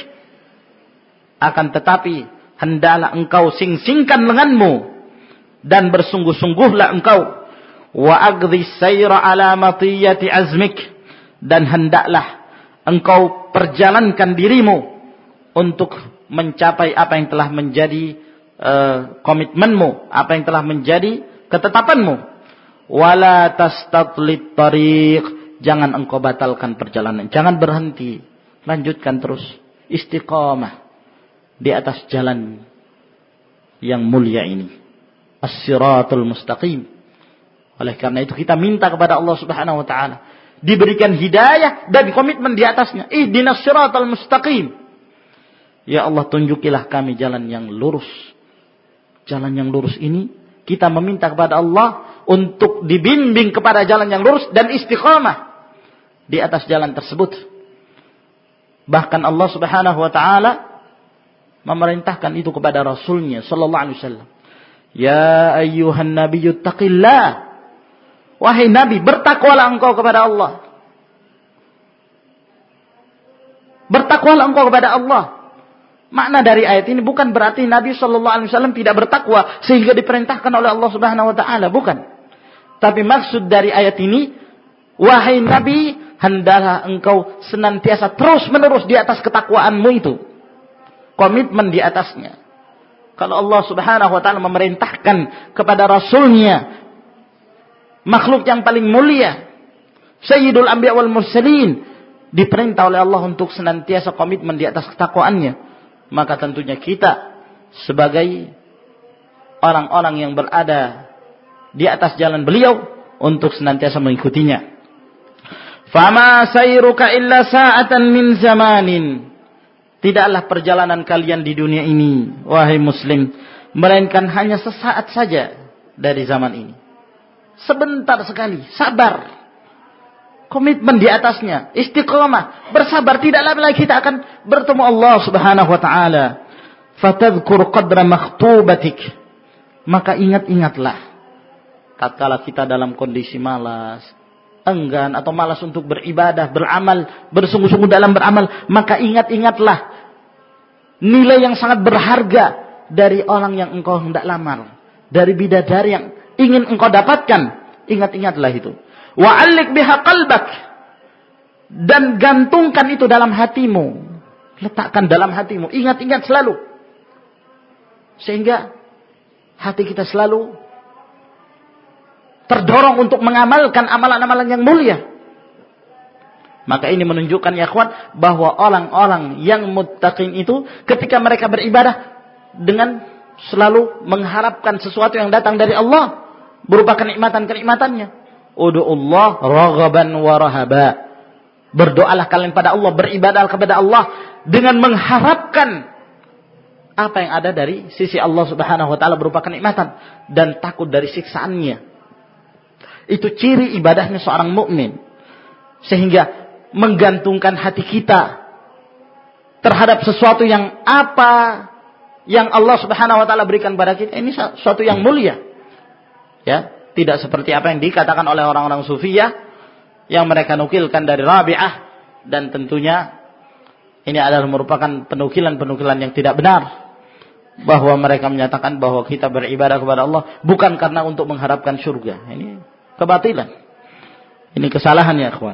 Akan tetapi hendaklah engkau sing-singkan lenganmu dan bersungguh-sungguhlah engkau, wa aghdhi sayra ala matiyati azmik, dan hendaklah engkau perjalankan dirimu untuk mencapai apa yang telah menjadi uh, komitmenmu, apa yang telah menjadi ketetapanmu. Wala tastatlit tariq, jangan engkau batalkan perjalanan, jangan berhenti, lanjutkan terus, istiqamah di atas jalan yang mulia ini, as-siratul mustaqim. Oleh karena itu kita minta kepada Allah Subhanahu wa taala diberikan hidayah dan komitmen di atasnya. Ihdinas siratal mustaqim. Ya Allah, tunjukilah kami jalan yang lurus. Jalan yang lurus ini kita meminta kepada Allah untuk dibimbing kepada jalan yang lurus dan istiqamah di atas jalan tersebut. Bahkan Allah Subhanahu wa taala memerintahkan itu kepada Rasulnya sallallahu alaihi wasallam. Ya ayyuhan nabiyyu taqillah. Wahai Nabi, bertakwalah bertakwalah engkau kepada Allah. Bertakwalah engkau kepada Allah. Makna dari ayat ini bukan berarti Nabi Shallallahu Alaihi Wasallam tidak bertakwa sehingga diperintahkan oleh Allah Subhanahu Wa Taala, bukan. Tapi maksud dari ayat ini, wahai Nabi, hendaklah engkau senantiasa terus menerus di atas ketakwaanmu itu, komitmen di atasnya. Kalau Allah Subhanahu Wa Taala memerintahkan kepada Rasulnya, makhluk yang paling mulia, Sayyidul Anbiya wal Mursalin, diperintah oleh Allah untuk senantiasa komitmen di atas ketakwaannya, maka tentunya kita sebagai orang-orang yang berada di atas jalan beliau untuk senantiasa mengikutinya. Fama sayruka illa sa'atan min zamanin. Tidaklah perjalanan kalian di dunia ini, wahai muslim, melainkan hanya sesaat saja dari zaman ini. Sebentar sekali, sabar. Komitmen di atasnya, istiqamah, bersabar, tidak lama lagi kita akan bertemu Allah Subhanahu wa taala. Fatadhkur qadra makhtubatik. Maka ingat-ingatlah tatkala kita dalam kondisi malas, enggan atau malas untuk beribadah, beramal, bersungguh-sungguh dalam beramal, maka ingat-ingatlah nilai yang sangat berharga dari orang yang engkau hendak lamar, dari bidadari yang ingin engkau dapatkan. Ingat-ingatlah itu. Wa'allik biha qalbak, dan gantungkan itu dalam hatimu, letakkan dalam hatimu, ingat-ingat selalu, sehingga hati kita selalu terdorong untuk mengamalkan amalan-amalan yang mulia. Maka ini menunjukkan ya ikhwan, bahwa orang-orang yang muttaqin itu ketika mereka beribadah dengan selalu mengharapkan sesuatu yang datang dari Allah berupa kenikmatan-kenikmatannya. Udu'ullah raghaban wa rahaba. Berdoalah kalian pada Allah, beribadah kepada Allah dengan mengharapkan apa yang ada dari sisi Allah Subhanahu wa taala berupa kenikmatan dan takut dari siksaannya. Itu ciri ibadahnya seorang mukmin. Sehingga menggantungkan hati kita terhadap sesuatu yang apa yang Allah Subhanahu wa taala berikan pada kita, ini sesuatu yang mulia. Ya, tidak seperti apa yang dikatakan oleh orang-orang sufiyah yang mereka nukilkan dari Rabi'ah, dan tentunya ini adalah merupakan penukilan-penukilan yang tidak benar, bahwa mereka menyatakan bahwa kita beribadah kepada Allah bukan karena untuk mengharapkan surga. Ini kebatilan. Ini kesalahan ya ikhwan.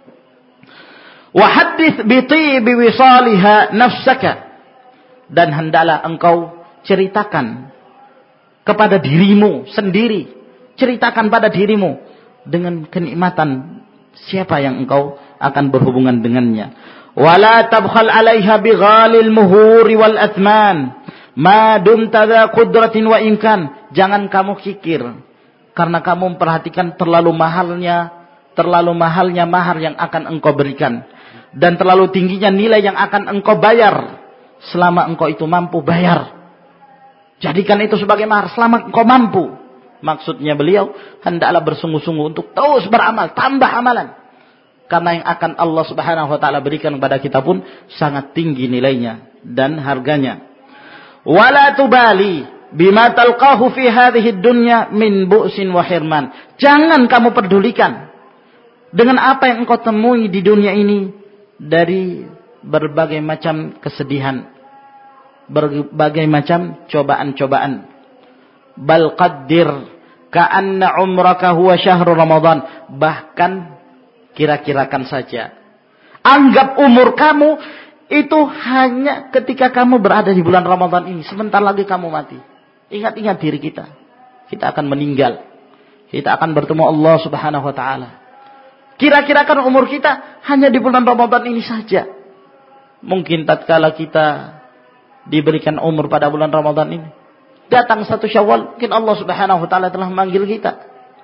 Wa haddits bi tibi wisaliha nafsaka, dan hendaklah engkau ceritakan kepada dirimu sendiri, ceritakan pada dirimu dengan kenikmatan siapa yang engkau akan berhubungan dengannya. Wala tabkhal 'alaiha bighalil muhuri wal athman ma dumta dza qudratin wa imkan. Jangan kamu kikir karena kamu memperhatikan terlalu mahalnya terlalu mahalnya mahar yang akan engkau berikan, dan terlalu tingginya nilai yang akan engkau bayar selama engkau itu mampu bayar. Jadikan itu sebagai mahar selama engkau mampu. Maksudnya beliau, hendaklah bersungguh-sungguh untuk terus beramal, tambah amalan. Karena yang akan Allah Subhanahu wa taala berikan kepada kita pun sangat tinggi nilainya dan harganya. Wala tubali bima talqahu fi hadhihi dunya min bu'sin wa hirman. Jangan kamu pedulikan dengan apa yang engkau temui di dunia ini dari berbagai macam kesedihan, berbagai macam cobaan-cobaan. Bal qaddir ka'anna umraka huwa syahru Ramadan. Bahkan kira-kirakan saja, anggap umur kamu itu hanya ketika kamu berada di bulan Ramadan ini. Sebentar lagi kamu mati. Ingat-ingat diri kita, kita akan meninggal, kita akan bertemu Allah Subhanahu wa taala. Kira-kirakan umur kita hanya di bulan Ramadan ini saja. Mungkin tatkala kita diberikan umur pada bulan Ramadan ini, datang satu Syawal, mungkin Allah Subhanahu wa taala telah memanggil kita.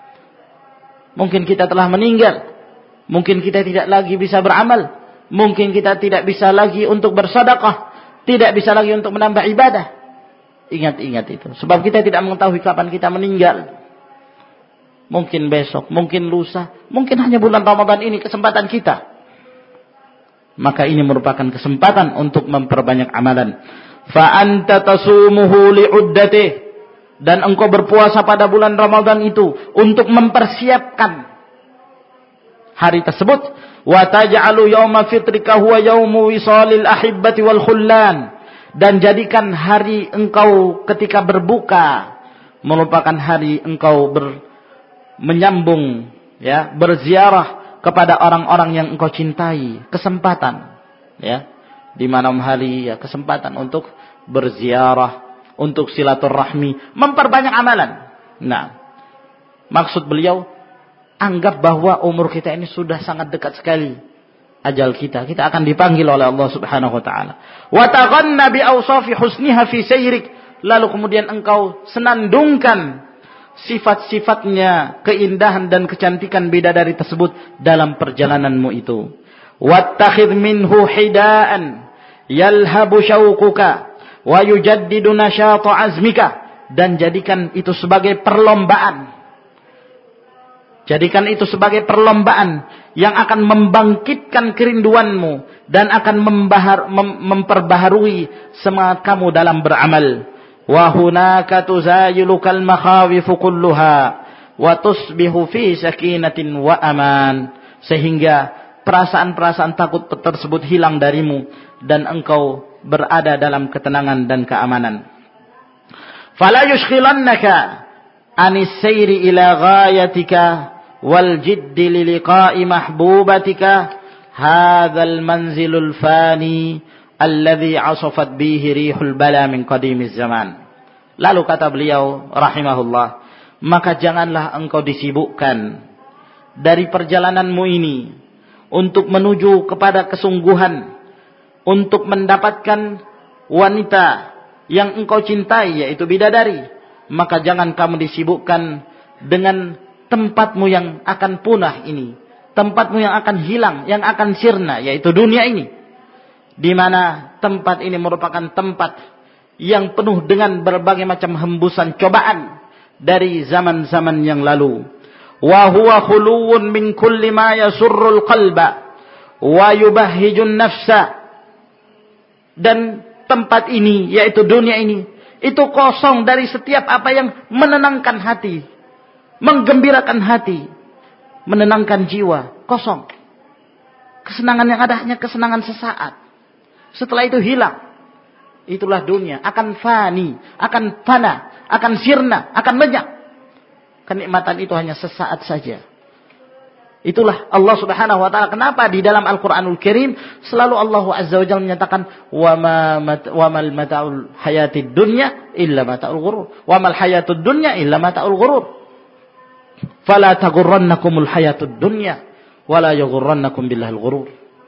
Mungkin kita telah meninggal. Mungkin kita tidak lagi bisa beramal. Mungkin kita tidak bisa lagi untuk bersedekah, tidak bisa lagi untuk menambah ibadah. Ingat-ingat itu. Sebab kita tidak mengetahui kapan kita meninggal. Mungkin besok, mungkin lusa, mungkin hanya bulan Ramadan ini kesempatan kita. Maka ini merupakan kesempatan untuk memperbanyak amalan. Fa anta tasumuhu li'uddatih, dan engkau berpuasa pada bulan Ramadan itu untuk mempersiapkan hari tersebut. Wa taj'alu yauma fitrika huwa yaumu wisalil ahibbati wal khullan. Dan jadikan hari engkau ketika berbuka merupakan hari engkau ber, menyambung, ya, berziarah kepada orang-orang yang engkau cintai, kesempatan, ya, di malam hari, ya, kesempatan untuk berziarah, untuk silaturahmi, memperbanyak amalan. Nah, maksud beliau, anggap bahwa umur kita ini sudah sangat dekat sekali ajal kita. Kita akan dipanggil oleh Allah Subhanahu wa taala. Wa taghanna bi awsafi husniha fi sayrik. Lalu kemudian engkau senandungkan sifat-sifatnya, keindahan dan kecantikan bidadari tersebut dalam perjalananmu itu. Wattakhidh minhu hidaan yalhabu syauquka wa yujaddidu nasyata azmika. Dan jadikan itu sebagai perlombaan. Jadikan itu sebagai perlombaan yang akan membangkitkan kerinduanmu dan akan membahar, mem, memperbaharui semangat kamu dalam beramal. Wa hunaka tuzayilukal makhawifu kulluha wa tusbihu fi sakinatin wa aman. Sehingga perasaan-perasaan takut tersebut hilang darimu dan engkau berada dalam ketenangan dan keamanan. Fala yushghilannaka anis sayri ila ghayatika wal jiddi li liqa'i mahbubatika hadzal manzilul fani alladhi asafat bihi rihul bala min qadimiz zaman. Lalu kata beliau rahimahullah, maka janganlah engkau disibukkan dari perjalananmu ini untuk menuju kepada kesungguhan, untuk mendapatkan wanita yang engkau cintai, yaitu bidadari. Maka jangan kamu disibukkan dengan tempatmu yang akan punah ini, tempatmu yang akan hilang, yang akan sirna, yaitu dunia ini, di mana tempat ini merupakan tempat yang penuh dengan berbagai macam hembusan cobaan dari zaman-zaman yang lalu. Wa huwa khuluwun min kulli ma yasurrul qalba wa yubahhijun nafsa. Dan tempat ini, yaitu dunia ini, itu kosong dari setiap apa yang menenangkan hati, menggembirakan hati, menenangkan jiwa. Kosong. Kesenangan yang ada hanya kesenangan sesaat. Setelah itu hilang. Itulah dunia. Akan fani, akan fana, akan sirna, akan lenyap. Kenikmatan itu hanya sesaat saja. Itulah Allah Subhanahu wa taala. Kenapa di dalam Al-Qur'anul Karim selalu Allah Azza wa Jalla menyatakan wa ma wa mal mata'ul hayatid dunya illa mata'ul ghurur. Wa mal hayatud dunya illa mata'ul ghurur. Fala taghurrannakumul hayatud dunya wala yaghurrannakum billahil ghurur.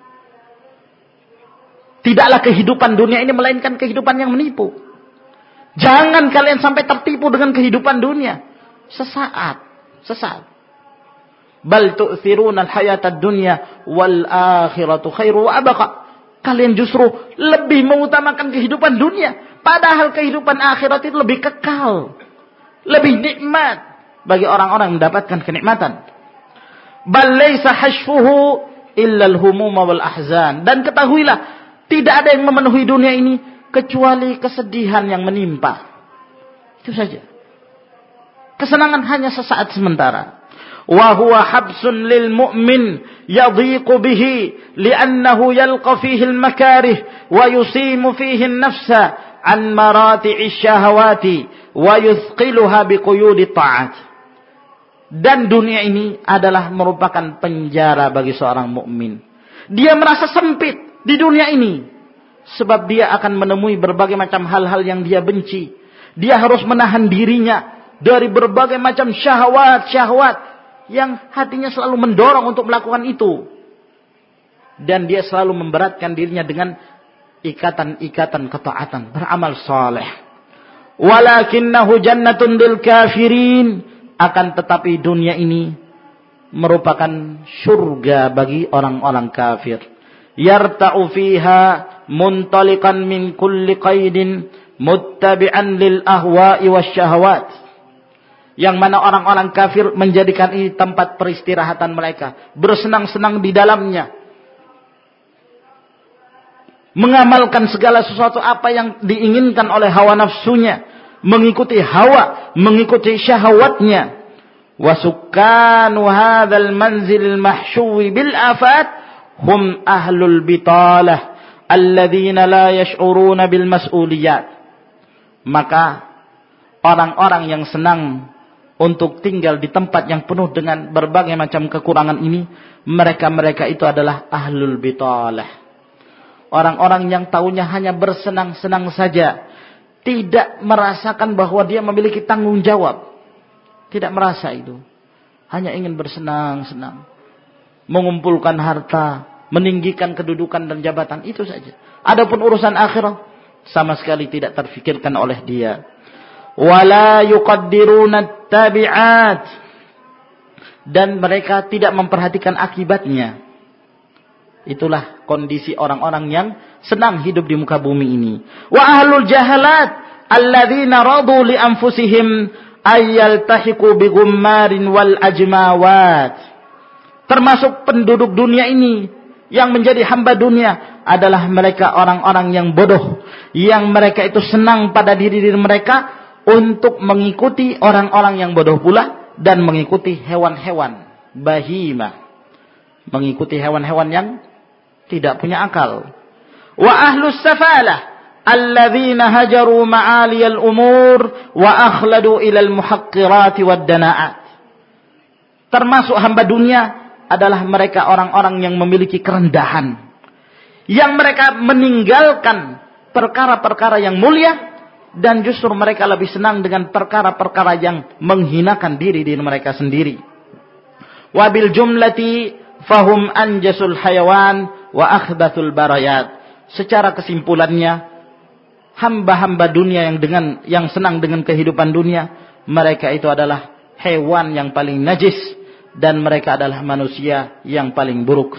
Tidaklah kehidupan dunia ini melainkan kehidupan yang menipu. Jangan kalian sampai tertipu dengan kehidupan dunia. Sesaat, sesaat. Bal tu'thiruna al-hayatad dunya wal akhiratu khairu wa abqa. Kalian justru lebih mengutamakan kehidupan dunia, padahal kehidupan akhirat itu lebih kekal, lebih nikmat bagi orang-orang yang mendapatkan kenikmatan. Bal laisa hashfuhu illa al-humum wal ahzan. Dan ketahuilah, tidak ada yang memenuhi dunia ini kecuali kesedihan yang menimpa. Itu saja. Kesenangan hanya sesaat sementara. Wa huwa habsun lil mu'min yadhiqu bihi li'annahu yalqa fihi al-makarih wa yusimu fihi an-nafsa an marati'i syahawati wa yuthqiluha biquyudi ta'at. Dan dunia ini adalah merupakan penjara bagi seorang mukmin. Dia merasa sempit di dunia ini sebab dia akan menemui berbagai macam hal-hal yang dia benci. Dia harus menahan dirinya dari berbagai macam syahwat-syahwat yang hatinya selalu mendorong untuk melakukan itu. Dan dia selalu memberatkan dirinya dengan ikatan-ikatan ketaatan, beramal saleh. Walakinnahu jannatun lil kafirin. Akan tetapi dunia ini merupakan surga bagi orang-orang kafir. Yarta'u fiha muntaliqan min kulli qaidin muttabi'an lil ahwa'i wasyahawat. Yang mana orang-orang kafir menjadikan ini tempat peristirahatan mereka, bersenang-senang di dalamnya, mengamalkan segala sesuatu apa yang diinginkan oleh hawa nafsunya, mengikuti hawa, mengikuti syahwatnya. Wa sukkanu hadzal manzil mahshuwi bil afat hum ahlul bitalah alladzina la yash'uruna bil mas'uliyat. Maka orang-orang yang senang untuk tinggal di tempat yang penuh dengan berbagai macam kekurangan ini, mereka-mereka itu adalah ahlul bitalah. Orang-orang yang taunya hanya bersenang-senang saja, tidak merasakan bahwa dia memiliki tanggung jawab. Tidak merasa itu. Hanya ingin bersenang-senang. Mengumpulkan harta, meninggikan kedudukan dan jabatan, itu saja. Adapun urusan akhirat sama sekali tidak terfikirkan oleh dia. Wala yuqaddiruna tabi'at, dan mereka tidak memperhatikan akibatnya. Itulah kondisi orang-orang yang senang hidup di muka bumi ini. Wa ahlul jahalat alladzina radu li anfusihim ayyaltahiqu bi ghummarin wal ajmawat. Termasuk penduduk dunia ini yang menjadi hamba dunia adalah mereka orang-orang yang bodoh, yang mereka itu senang pada diri-diri mereka untuk mengikuti orang-orang yang bodoh pula dan mengikuti hewan-hewan bahimah, mengikuti hewan-hewan yang tidak punya akal. Wa ahlus safalah alladzina hajaru ma'aliyal umur wa akhladu ilal muhaqqirat wad dana'at. Termasuk hamba dunia adalah mereka orang-orang yang memiliki kerendahan, yang mereka meninggalkan perkara-perkara yang mulia dan justru mereka lebih senang dengan perkara-perkara yang menghinakan diri diri mereka sendiri. Wabil jumlati fahum anjasul hayawan wa akhbathul barayat. Secara kesimpulannya, hamba-hamba dunia yang dengan yang senang dengan kehidupan dunia, mereka itu adalah hewan yang paling najis dan mereka adalah manusia yang paling buruk.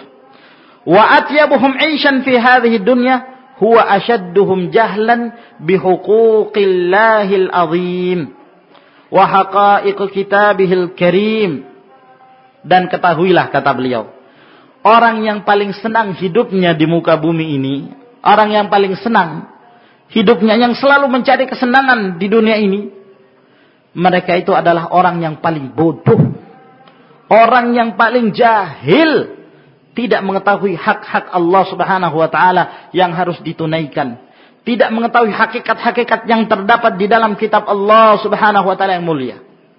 Wa atyabuhum 'aishan fi hadhihi dunya huwa ashadduhum jahlan bi huquqillahil azim wa haqa'iq kitabihil karim. Dan ketahuilah, kata beliau, orang yang paling senang hidupnya di muka bumi ini, orang yang paling senang hidupnya, yang selalu mencari kesenangan di dunia ini, mereka itu adalah orang yang paling bodoh, orang yang paling jahil, tidak mengetahui hak-hak Allah Subhanahu wa taala yang harus ditunaikan, tidak mengetahui hakikat-hakikat yang terdapat di dalam kitab Allah Subhanahu wa taala yang mulia.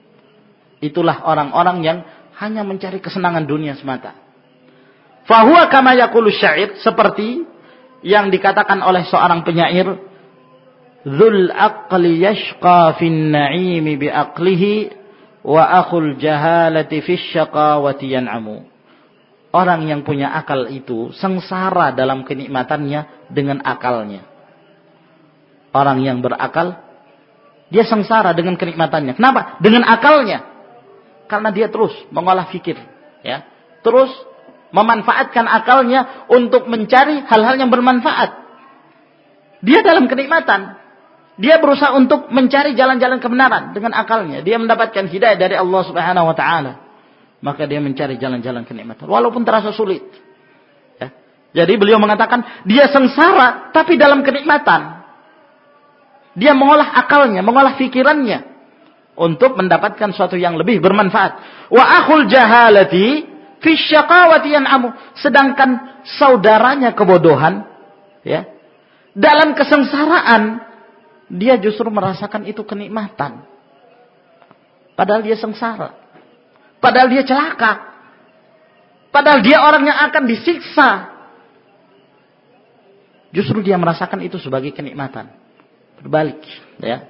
Itulah orang-orang yang hanya mencari kesenangan dunia semata. Fahuwa kama yaqulu syair, seperti yang dikatakan oleh seorang penyair, dzul aqli yashqa fin na'imi bi aqlihi wa akhul jahalati fis syaqawati yan'amu. Orang yang punya akal itu sengsara dalam kenikmatannya dengan akalnya. Orang yang berakal, dia sengsara dengan kenikmatannya. Kenapa? Dengan akalnya. Karena dia terus mengolah fikir, ya. Terus memanfaatkan akalnya untuk mencari hal-hal yang bermanfaat. Dia dalam kenikmatan. Dia berusaha untuk mencari jalan-jalan kebenaran dengan akalnya. Dia mendapatkan hidayah dari Allah Subhanahu wa taala. Maka dia mencari jalan-jalan kenikmatan walaupun terasa sulit. Ya. Jadi beliau mengatakan dia sengsara tapi dalam kenikmatan. Dia mengolah akalnya, mengolah pikirannya untuk mendapatkan sesuatu yang lebih bermanfaat. Wa akhul jahalati fi syaqawati yan'amu. Sedangkan saudaranya kebodohan, ya, dalam kesengsaraan dia justru merasakan itu kenikmatan. Padahal dia sengsara. Padahal dia celaka. Padahal dia orang yang akan disiksa. Justru dia merasakan itu sebagai kenikmatan. Berbalik, ya.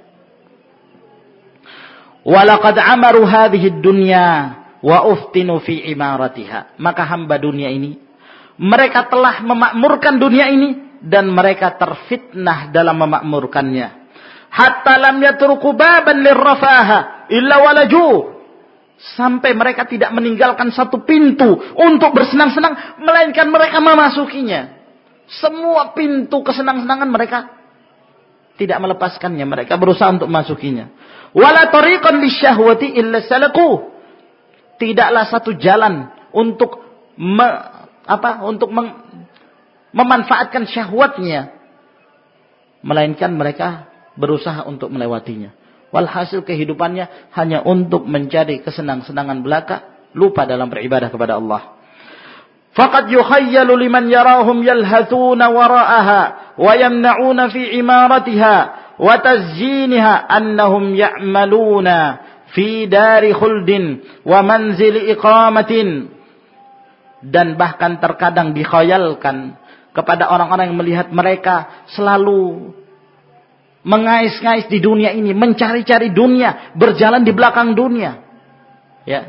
Walaqad amaru hadhihi dunya wa uftinu fi imaratiha. Maka hamba dunia ini, mereka telah memakmurkan dunia ini dan mereka terfitnah dalam memakmurkannya. Hatta lam yatruku baban lirrafaha illa walaju. Sampai mereka tidak meninggalkan satu pintu untuk bersenang-senang, melainkan mereka memasukinya. Semua pintu kesenang-senangan mereka tidak melepaskannya, mereka berusaha untuk memasukinya. Wala tariqan lisyahwati illa salaku. Tidaklah satu jalan untuk me, apa untuk meng, memanfaatkan syahwatnya, melainkan mereka berusaha untuk melewatinya. Walhasil kehidupannya hanya untuk mencari kesenang-senangan belaka, lupa dalam beribadah kepada Allah. Faqad yukhayyalu liman yarahum yalhathuna wara'aha wa yamna'una fi imaratiha wa tazyiniha annahum ya'maluna fi dari khuldin wa manzili iqamatin. Dan bahkan terkadang dikhayalkan kepada orang-orang yang melihat mereka selalu mengais-ngais di dunia ini, mencari-cari dunia, berjalan di belakang dunia. Ya.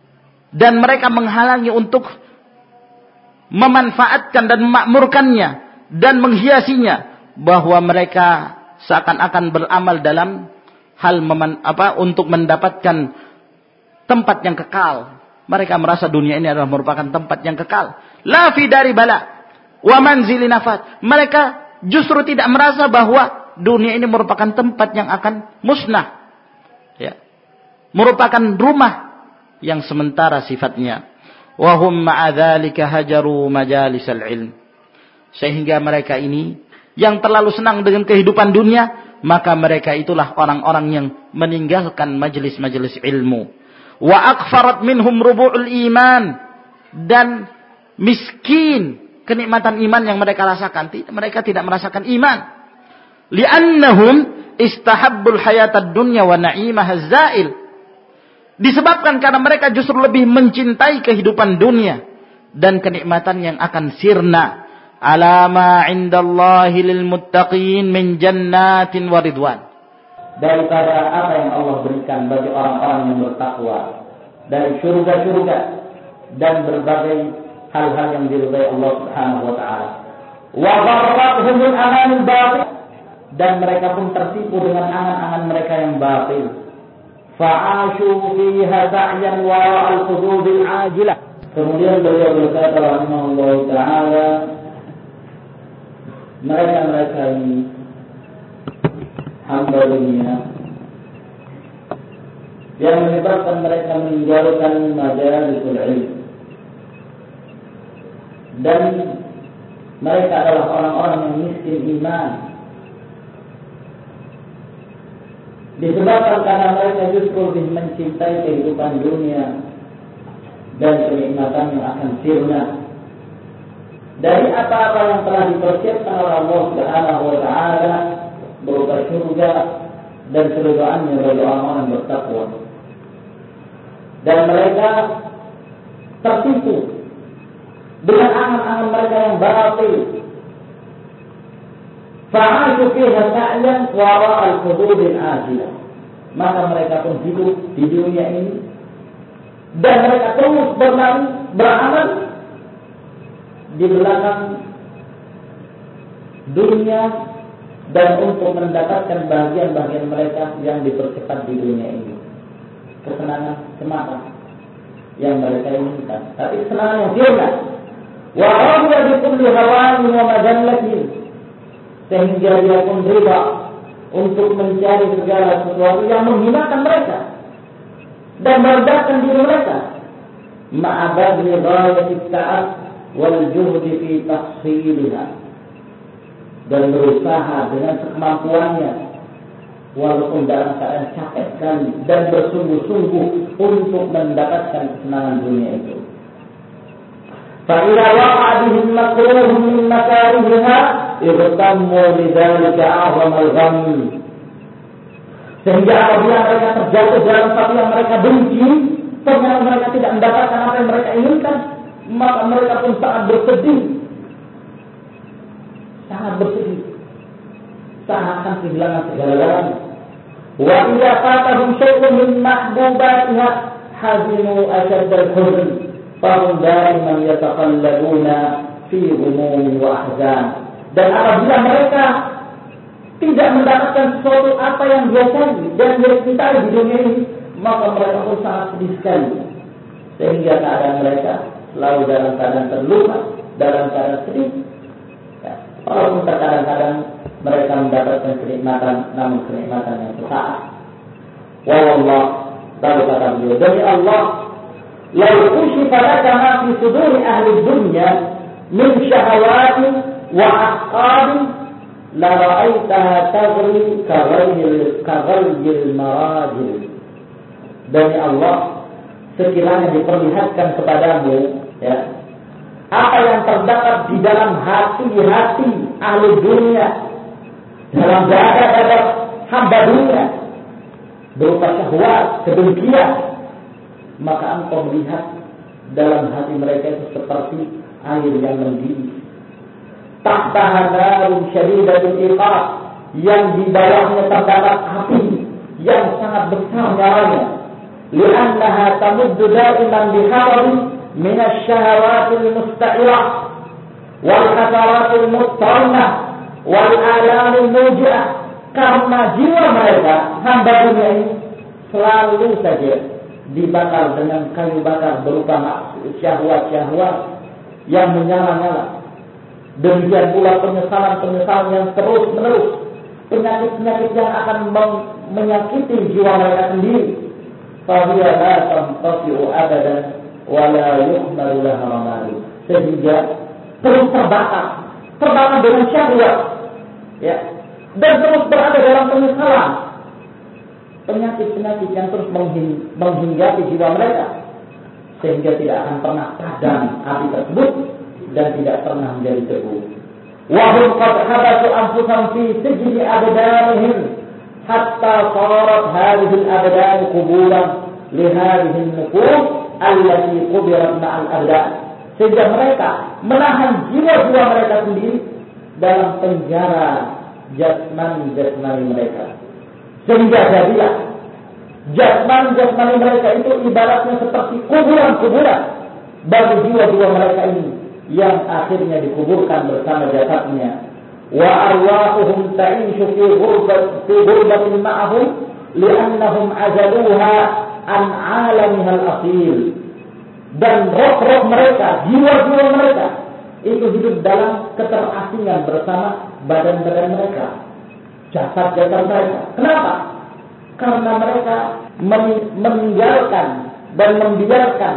Dan mereka menghalangi untuk memanfaatkan dan memakmurkannya dan menghiasinya, bahwa mereka seakan-akan beramal dalam hal meman, apa untuk mendapatkan tempat yang kekal. Mereka merasa dunia ini adalah merupakan tempat yang kekal. La fi dari bala wa manzili nafat. Mereka justru tidak merasa bahwa dunia ini merupakan tempat yang akan musnah. Ya. Merupakan rumah yang sementara sifatnya. Wa hum ma'a dzalika hajaru majalisal ilm. Sehingga mereka ini yang terlalu senang dengan kehidupan dunia, maka mereka itulah orang-orang yang meninggalkan majelis-majelis ilmu. Wa akfarat minhum rubu'ul iman. Dan miskin kenikmatan iman yang mereka rasakan. Mereka tidak merasakan iman. Li'annahum istahabbul hayatad dunya wa na'imah zail. Disebabkan karena mereka justru lebih mencintai kehidupan dunia dan kenikmatan yang akan sirna. Ala ma 'indallahi lil muttaqin min jannatin wa ridwan. Daripada apa yang Allah berikan bagi orang-orang yang bertakwa dari surga-surga dan berbagai hal-hal yang diridai Allah Subhanahu wa taala. Wa gharratuhumul amanul batil. Dan mereka pun tertipu dengan angan-angan mereka yang batil. Fa'ashu fiha sa'yan wara'al qududil ajilah. Kemudian beliau berkata rahimahullah ta'ala, mereka-mereka ini hamba dunia yang menyebabkan mereka meninggalkan majalisul ilm. Dan mereka adalah orang-orang yang miskin iman. Disebabkan karena mereka justru lebih mencintai kehidupan dunia dan kenikmatan yang akan sirna. Dari apa-apa yang telah dipersiapkan oleh Allah Subhanahu wa taala berupa surga dan keridhaannya bagi orang-orang bertakwa. Dan mereka tertipu dengan angan-angan mereka yang batil. Fa'ashu fiha sa'yan wara'al hududil ajilah. Maka mereka pun hidup di dunia ini dan mereka terus berlari, beramal di belakang dunia dan untuk mendapatkan bagian-bagian mereka yang dipercepat di dunia ini. Kesenangan semata yang mereka inginkan, tapi kesenangan yang sirna. Wa radiya bi kulli hawanin wa majallatin. Sehingga dia pun riba untuk mencari segala sesuatu yang menghinakan mereka dan merendahkan diri mereka. Ma'abadli ghayati ta'at wal juhdi fi tahsiliha. Dan berusaha dengan sekemampuannya walaupun dalam keadaan capek sekali dan bersungguh-sungguh untuk mendapatkan kesenangan dunia itu. فإذا وقع بهم مكروه من مكارهها اغتموا بذلك أعظم الغم. Sehingga apabila mereka terjatuh dalam satu yang mereka benci, ternyata mereka tidak mendapatkan apa yang mereka inginkan, maka mereka pun sangat bersedih, sangat bersedih, sangat akan kehilangan segala-galanya. Wa idza fatahum syai'un min mahbubatiha hazinu ashadd al-huzn. Fahum daiman yataqallabuna fi ghumum wa ahzan. Dan apabila mereka tidak mendapatkan sesuatu apa yang dia cari dan dia cintai di dunia ini, maka mereka pun sangat sedih sekali. Sehingga keadaan mereka selalu dalam keadaan terluka, dalam keadaan sedih. Ya, walaupun terkadang-kadang mereka mendapatkan kenikmatan, namun kenikmatan yang sesaat. Wallah, baru kata beliau, demi Allah, lau kushifa laka ma fi suduri ahli dunya min syahawati wa aqabi la ra'aitaha taghri kaghayil kaghayil marajil. Demi Allah, sekiranya diperlihatkan kepadamu, ya, apa yang terdapat di dalam hati-hati ahli dunia, dalam dada-dada hamba dunia, berupa syahwat, kedengkian, maka engkau melihat dalam hati mereka itu seperti air yang mendidih. Tahtaha narun syadidatul iqab, yang di bawahnya terdapat api yang sangat besar nyalanya. Li'annaha tamuddu da'iman biharabi minas syahawatil musta'irah wal hasaratil muttarnah wal alamil muji'ah. Karena jiwa mereka, hamba dunia ini, selalu saja dibakar dengan kayu bakar berupa syahwat-syahwat yang menyala-nyala. Demikian pula penyesalan-penyesalan yang terus-menerus, penyakit-penyakit yang akan menyakiti jiwa mereka sendiri. Fahiya la tantafi'u abadan wa la yuhmalu laha ramali. Sehingga terus terbakar, terbakar dengan syahwat, ya, dan terus berada dalam penyesalan, penyakit-penyakit yang terus menghinggapi jiwa mereka, sehingga tidak akan pernah padam api tersebut dan tidak pernah menjadi debu. Wa hum qad habasu anfusahum fi sijni abdanihim hatta sarat hadhihi al-abdan quburan li hadhihi an-nufus allati qubirat ma'al abdan. Sehingga mereka menahan jiwa-jiwa mereka sendiri dalam penjara jasmani-jasmani mereka. Sehingga jadilah jasmani-jasmani mereka itu ibaratnya seperti kuburan-kuburan bagi jiwa-jiwa mereka ini yang akhirnya dikuburkan bersama jasadnya. Wa arwahuhum ta'ishu fi ghurbat fi ghurbatin ma'ahum li'annahum azaluha an 'alamiha al-asil. Dan roh-roh mereka, jiwa-jiwa mereka itu hidup dalam keterasingan bersama badan-badan mereka, jasad-jasad mereka. Kenapa? Karena mereka meninggalkan dan membiarkan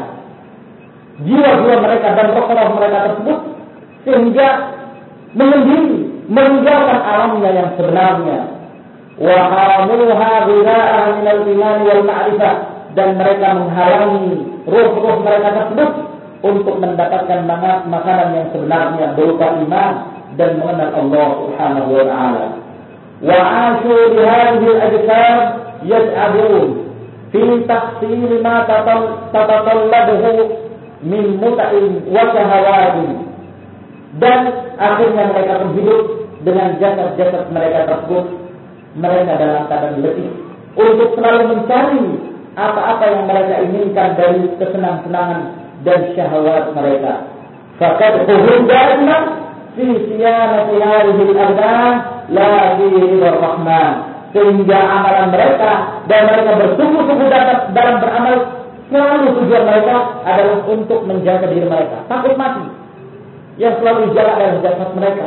jiwa-jiwa mereka dan roh-roh mereka tersebut sehingga menyendiri, meninggalkan alamnya yang sebenarnya. Wa haramuha ghira'aha minal iman wal ma'rifah, dan mereka menghalangi ruh-ruh mereka tersebut untuk mendapatkan makanan yang sebenarnya berupa iman dan mengenal Allah Subhanahu wa taala. Wa 'ashu bi hadhihi al-ajsam yas'abun fi tahsil ma tatatallabuhu min muta'in wa shahawatin. Dan akhirnya mereka hidup dengan jasad-jasad mereka tersebut. Mereka dalam keadaan letih untuk selalu mencari apa-apa yang mereka inginkan dari kesenang-senangan dan syahwat mereka. Faqad hum da'ima fi siyanati hadhihi al-abdan la fi ridha rahman. Sehingga amalan mereka dan mereka bersungguh-sungguh dalam beramal, selalu tujuan mereka adalah untuk menjaga diri mereka, takut mati yang selalu dijaga dalam jasad mereka.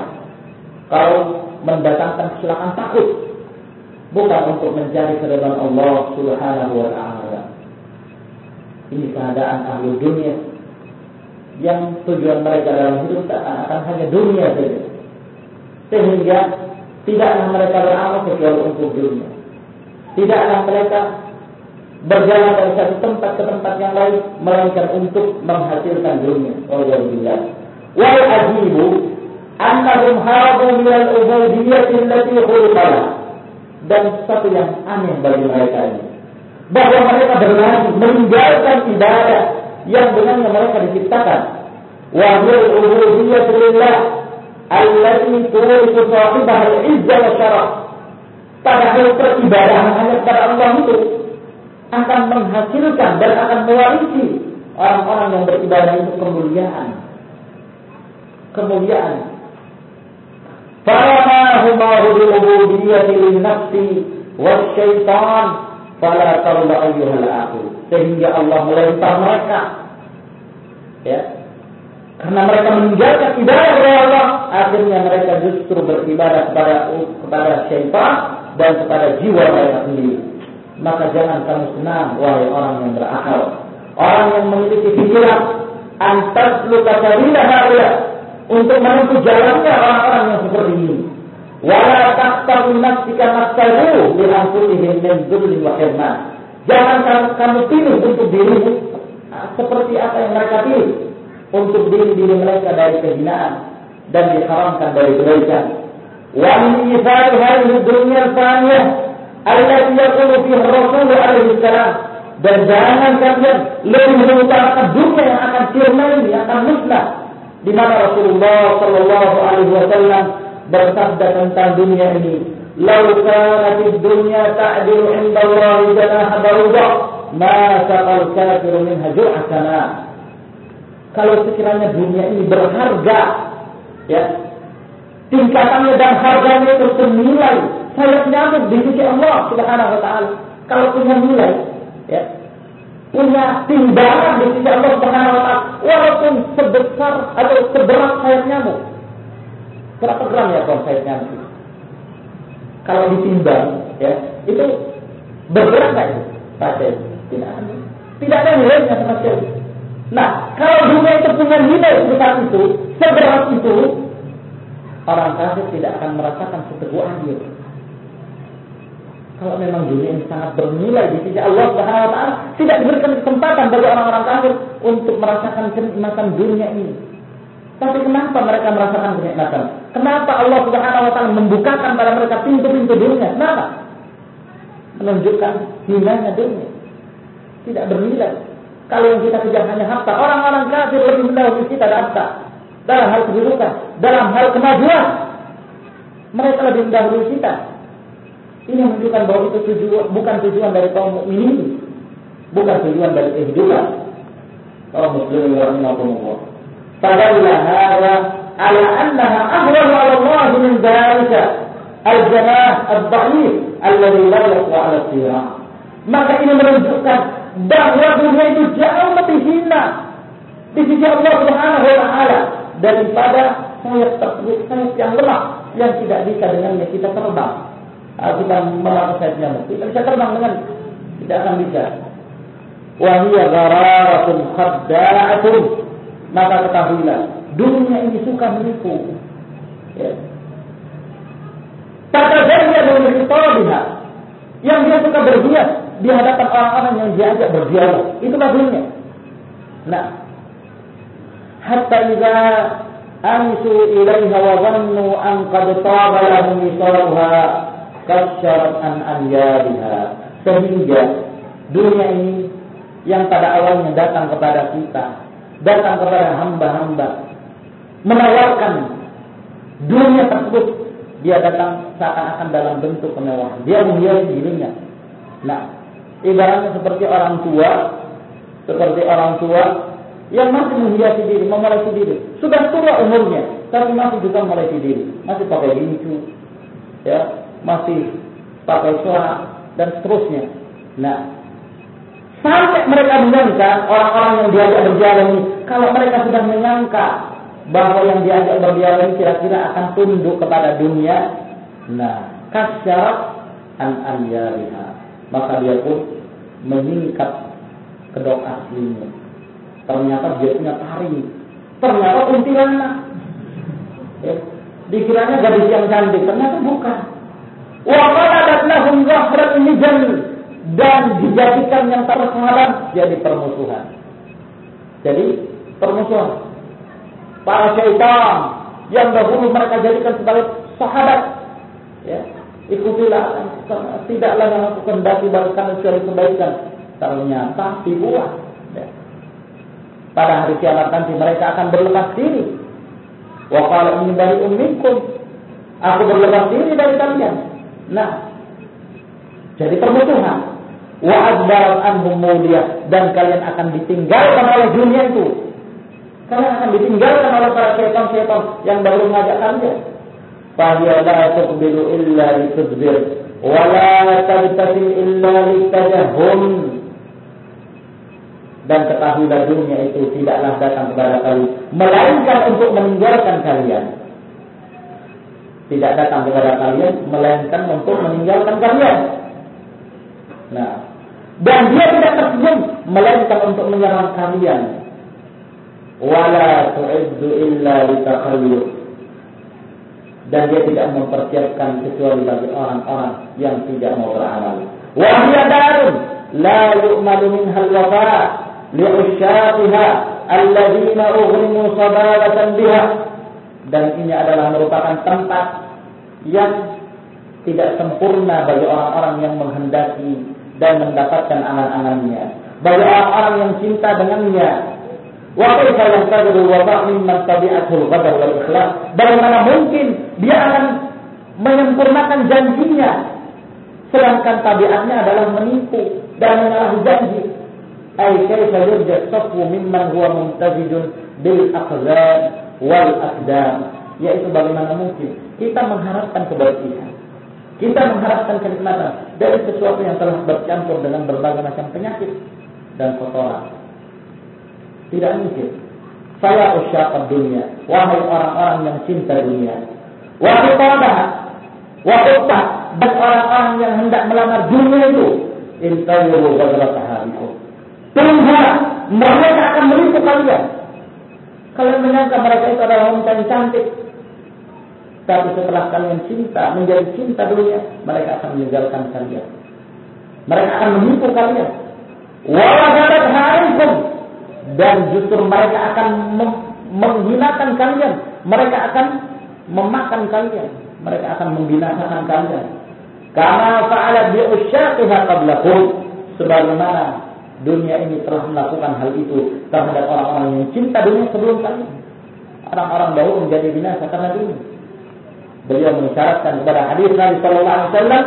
Kalau mendatangkan kecelakaan, takut, bukan untuk mencari keridhaan Allah Subhanahu wa taala. Ini keadaan ahli dunia yang tujuan mereka dalam hidup akan hanya dunia saja, sehingga tidaklah mereka beramal kecuali untuk dunia. Tidaklah mereka berjalan dari satu tempat ke tempat yang lain melainkan untuk menghasilkan dunia. Wallahu wal ajibu annahum harabu min al-ubudiyyah allati khuliqaha. Dan satu yang aneh bagi mereka ini, bahwa mereka berlari meninggalkan ibadah yang dengannya mereka diciptakan. Wa hiya al-ubudiyyah lillah allati turisu sahibaha al-'izza wa syaraf. Padahal peribadahan hanya kepada Allah itu akan menghasilkan dan akan mewarisi orang-orang yang beribadah itu kemuliaan. Kemuliaan. Faramahumāhu bil-'ubudiyyati lin-nafsi wasyaitan fala tawla ayyuhal akhir. Sehingga Allah melempar mereka, ya, karena mereka meninggalkan ibadah kepada Allah, akhirnya mereka justru beribadah kepada kepada syaitan dan kepada jiwa mereka sendiri. Maka jangan kamu senang, wahai orang yang berakal, orang yang memiliki pikiran, antasluka sabila haula, untuk menempuh jalannya orang-orang yang seperti ini. Wala taqtaru nafsika nafsahu li anfusihim min dzulli wa hirman. Jangan kamu pilih untuk dirimu seperti apa yang mereka pilih untuk diri-diri mereka dari kehinaan dan diharamkan dari kebaikan. Wa min ithari hadhihi dunya al-faniyah allati yaqulu fiha ar-rasul alaihi salam. Dan jangan kalian lebih mengutamakan dunia yang akan sirna ini, yang akan musnah, di mana Rasulullah sallallahu alaihi wasallam bersabda tentang dunia ini, "Lau kanatid dunya ta'dilu 'inda Allah janaha ba'udah, ma saqal kafiru minha jur'atana." Kalau sekiranya dunia ini berharga, ya, tingkatannya dan harganya itu senilai sayap nyamuk di sisi Allah Subhanahu wa taala. Kalau punya nilai, ya, punya timbangan di sisi Allah Subhanahu wa taala, walaupun sebesar atau seberat sayap nyamuk. Berapa gram ya kalau sayap nyamuk itu? Kalau ditimbang, ya, itu bergerak nggak itu? Pasti tidak ada. Tidak ada nilainya sama sekali. Nah, kalau dunia itu punya nilai sebesar itu, seberat itu, orang kafir tidak akan merasakan seteguk air. Kalau memang dunia ini sangat bernilai di sisi Allah Subhanahu wa taala, tidak diberikan kesempatan bagi orang-orang kafir untuk merasakan kenikmatan dunia ini. Tapi kenapa mereka merasakan kenikmatan? Kenapa Allah Subhanahu wa taala membukakan pada mereka pintu-pintu dunia? Kenapa? Menunjukkan hinanya dunia. Tidak bernilai. Kalau yang kita kejar hanya harta, orang-orang kafir lebih mendahului kita dalam harta, dalam hal kedudukan, dalam hal kemajuan. Mereka lebih mendahului kita. Ini menunjukkan bahwa itu tujuan, bukan tujuan dari kaum mukminin, bukan tujuan dari kehidupan kaum muslimin rahimahumullah. Fadalla hadza ala annaha ahwanu 'ala Allah min dzalika al-janah ad-dha'if alladhi la yaqwa 'ala al-sirah. Maka ini menunjukkan bahwa dunia itu jauh lebih hina di sisi Allah Subhanahu wa taala daripada sayap tersebut, sayap yang lemah yang tidak bisa dengannya kita terbang. Kalau kita memakai sayap nyamuk, kita bisa terbang dengan tidak akan bisa. Wa hiya ghararatun khadda'atun. Maka ketahuilah, dunia ini suka menipu. Ya. Tatazayya dengan khitabiha. Yang dia suka berhias di hadapan orang-orang yang diajak berdialog. Itulah dunia. Nah, hatta idza ansu ilaiha wa dhannu an qad taba lahum misaluha kasyarat an anyabiha. Sehingga dunia ini yang pada awalnya datang kepada kita, datang kepada hamba-hamba, menawarkan dunia tersebut, dia datang seakan-akan dalam bentuk kemewahan. Dia menghiasi dirinya. Nah, ibaratnya seperti orang tua, seperti orang tua yang masih menghiasi diri, memoles diri. Sudah tua umurnya, tapi masih juga memoles diri, masih pakai gincu, ya, masih pakai selak dan seterusnya. Nah, sampai mereka menyangka, orang-orang yang diajak berjalan ini, kalau mereka sudah menyangka bahwa yang diajak berdialog ini kira-kira akan tunduk kepada dunia, nah, kasyarat an anyariha, maka dia pun menyingkap kedok aslinya. Ternyata dia punya taring, ternyata kuntilanak. Ya, dikiranya gadis yang cantik, ternyata bukan. Wa qaladat lahum zahran mijan, dan dijadikan yang tersahabat jadi permusuhan. Jadi permusuhan. Para syaitan yang dahulu mereka jadikan sebagai sahabat, ya, ikutilah, tidaklah yang aku kendaki berikan kecuali kebaikan. Ternyata dibuat. Ya. Pada hari kiamat nanti mereka akan berlepas diri. Wa qala inni bari'un minkum, aku berlepas diri dari kalian. Nah, jadi permusuhan. Wa adbarat anhum mudiyah, dan kalian akan ditinggalkan oleh dunia itu. Kalian akan ditinggalkan oleh para syaitan-syaitan yang dahulu mengajak kalian. Fa hiya la tuqbilu illa litudbir wa la tabtasim illa litajahhum. Dan ketahuilah dunia itu tidaklah datang kepada kalian melainkan untuk meninggalkan kalian. Tidak datang kepada kalian melainkan untuk meninggalkan kalian. Nah, dan dia tidak tersenyum melainkan untuk menyerang kalian. Wala tu'iddu illa litakhallud. dan dia tidak mempersiapkan kecuali bagi orang-orang yang tidak mau beramal. Wa hiya darun la yu'malu minha al-wafa li'usyatiha alladziina ughrimu sababatan biha. Dan ini adalah merupakan tempat yang tidak sempurna bagi orang-orang yang menghendaki dan mendapatkan angan-angannya, bagi orang-orang yang cinta dengannya. Wa kaifa yahtajiru al-wafa' mimman tabi'atul qadar wal ikhlas. Bagaimana mungkin dia akan menyempurnakan janjinya sedangkan tabiatnya adalah menipu dan menyalahi janji. Ay kaifa yurja safwu mimman huwa mumtazijun bil aqdar wal aqdam. Yaitu bagaimana mungkin kita mengharapkan kebersihan, kita mengharapkan kenikmatan dari sesuatu yang telah bercampur dengan berbagai macam penyakit dan kotoran. Tidak mungkin. Saya usyaqad dunia, wahai orang-orang yang cinta dunia, wa khutabaha wa khutbah, dan orang-orang yang hendak melamar dunia itu, intayu ghadratah bikum. Tunggulah, mereka akan menipu kalian. Kalian menyangka mereka itu adalah wanita yang cantik, tapi setelah kalian cinta, menjadi cinta dunia, mereka akan meninggalkan kalian. Mereka akan menipu kalian. Wa ghadratah bikum. Dan justru mereka akan menghinakan kalian, mereka akan memakan kalian, mereka akan membinasakan kalian. Kama fa'ala bi usyaqiha qablakum, sebagaimana dunia ini telah melakukan hal itu terhadap orang-orang yang cinta dunia sebelum kalian. Orang-orang dahulu menjadi binasa karena dunia. Beliau mengisyaratkan kepada hadis Nabi sallallahu alaihi wasallam,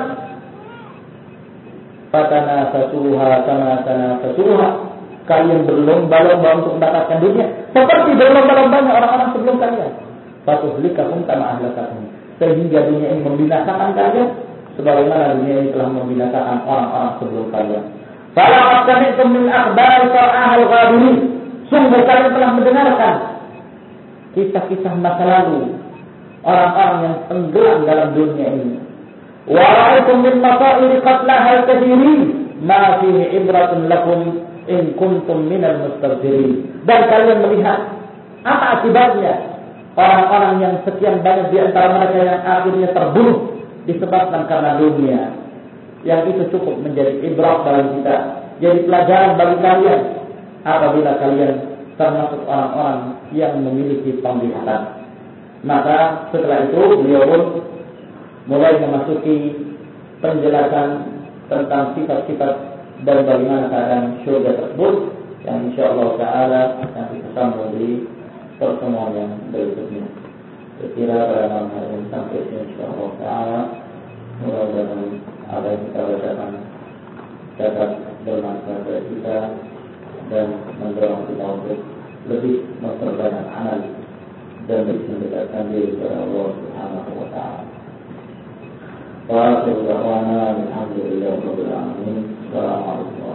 fatanafasuha kama tanafasuha, kalian berlomba-lomba untuk mendapatkan dunia seperti berlomba-lombanya orang-orang sebelum kalian. Fatuhlikakum kama ahlakakum, sehingga dunia ini membinasakan kalian sebagaimana dunia ini telah membinasakan orang-orang sebelum kalian. Fala sami'tum min akhbari ahal ghabirin, sungguh kalian telah mendengarkan kisah-kisah masa lalu orang-orang yang tenggelam dalam dunia ini. Wa ra'aytum min masaa'ir qatlaha al-kathirin ma fihi ibratun lakum in kuntum minal mustaghfirin. Dan kalian melihat apa akibatnya orang-orang yang sekian banyak di antara mereka yang akhirnya terbunuh disebabkan karena dunia. Yang itu cukup menjadi ibrat bagi kita, jadi pelajaran bagi kalian apabila kalian termasuk orang-orang yang memiliki penglihatan. Maka setelah itu beliau pun mulai memasuki penjelasan tentang sifat-sifat dan bagaimana keadaan syurga tersebut yang insyaallah taala akan kita sambung di pertemuan yang berikutnya. Sekira pada malam hari ini sampai sini insyaallah taala, mudah-mudahan apa yang kita bacakan dapat bermanfaat bagi kita dan mendorong kita untuk lebih memperbanyak amal dan mendekatkan diri kepada Allah Subhanahu wa taala. Wa akhiru da'wana alhamdulillahi rabbil alamin. Assalamualaikum